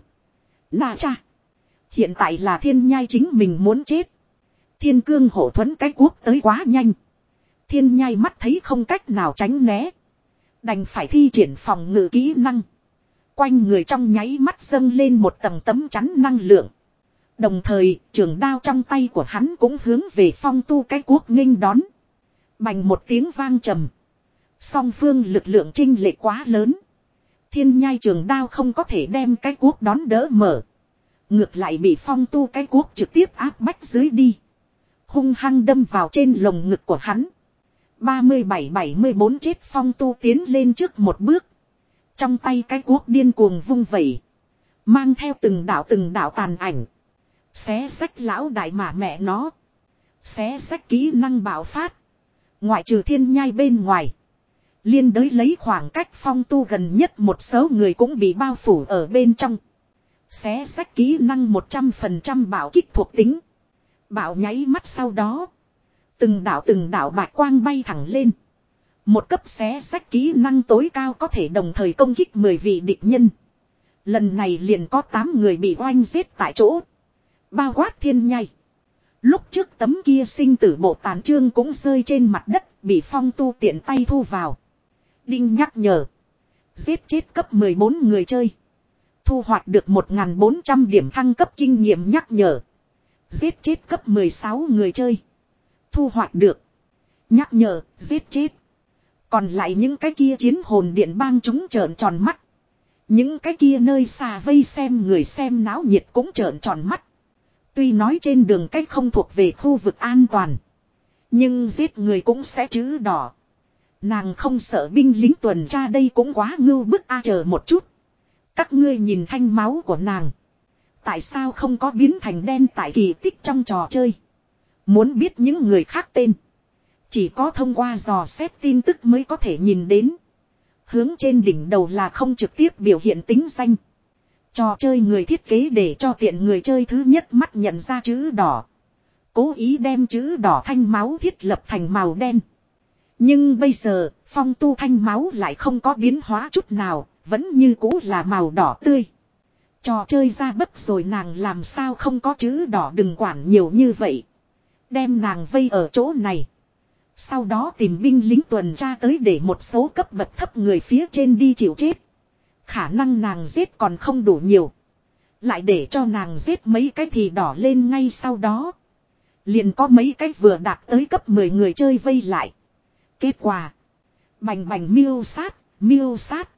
Na cha. Hiện tại là Thiên Nhai chính mình muốn chết. Thiên Cương Hổ Thuẫn cái cuốc tới quá nhanh. Thiên Nhai mắt thấy không cách nào tránh né, đành phải thi triển phòng ngự kỹ năng. Quanh người trong nháy mắt dâng lên một tầng tấm chắn năng lượng. Đồng thời, trường đao trong tay của hắn cũng hướng về Phong Tu cái cuốc nghênh đón. Bành một tiếng vang trầm. Song phương lực lượng chênh lệch quá lớn. Thiên Nhai trường đao không có thể đem cái cuốc đón đỡ mở. Ngược lại bị Phong Tu cái cuốc trực tiếp áp bách dưới đi. Hung hăng đâm vào trên lồng ngực của hắn. ba mươi bảy bảy mươi bốn chết. Phong Tu tiến lên trước một bước. Trong tay cái cuốc điên cuồng vung vẩy, mang theo từng đạo từng đạo tàn ảnh. Xé xách lão đại mà mẹ nó. Xé xách kỹ năng bạo phát. Ngoại trừ Thiên Nhai bên ngoài, liên đới lấy khoảng cách Phong Tu gần nhất một số người cũng bị bao phủ ở bên trong. Xé xách kỹ năng một trăm phần trăm bạo kích thuộc tính. Bạo nháy mắt sau đó, từng đạo từng đạo bạch quang bay thẳng lên. Một cấp xé xách kỹ năng tối cao có thể đồng thời công kích mười vị địch nhân. Lần này liền có tám người bị oanh giết tại chỗ, bao quát Thiên Nhai. Lúc trước tấm kia sinh tử bộ tàn trương cũng rơi trên mặt đất, bị Phong Tu tiện tay thu vào. Đinh nhắc nhở, giết chết cấp mười bốn người chơi, Thu hoạch được một nghìn bốn trăm điểm thăng cấp kinh nghiệm nhắc nhở. Giết chết cấp mười sáu người chơi. Thu hoạch được. Nhắc nhở, giết chết. Còn lại những cái kia chiến hồn điện bang chúng trợn tròn mắt. Những cái kia nơi xa vây xem người xem náo nhiệt cũng trợn tròn mắt. Tuy nói trên đường cách không thuộc về khu vực an toàn. Nhưng giết người cũng sẽ chữ đỏ. Nàng không sợ binh lính tuần tra đây cũng quá ngưu bức a. Chờ một chút. Các ngươi nhìn thanh máu của nàng. Tại sao không có biến thành đen tại kỳ tích trong trò chơi? Muốn biết những người khác tên. Chỉ có thông qua dò xét tin tức mới có thể nhìn đến. Hướng trên đỉnh đầu là không trực tiếp biểu hiện tính danh. Trò chơi người thiết kế để cho tiện người chơi thứ nhất mắt nhận ra chữ đỏ. Cố ý đem chữ đỏ thanh máu thiết lập thành màu đen. Nhưng bây giờ, phong tu thanh máu lại không có biến hóa chút nào, vẫn như cũ là màu đỏ tươi. Trò chơi ra bất rồi nàng làm sao không có chữ đỏ, đừng quản nhiều như vậy. Đem nàng vây ở chỗ này. Sau đó tìm binh lính tuần tra tới để một số cấp bậc thấp người phía trên đi chịu chết. Khả năng nàng giết còn không đủ nhiều. Lại để cho nàng giết mấy cái thì đỏ lên ngay sau đó. Liền có mấy cái vừa đạt tới cấp mười người chơi vây lại. Kết quả. Bành bành miêu sát, miêu sát.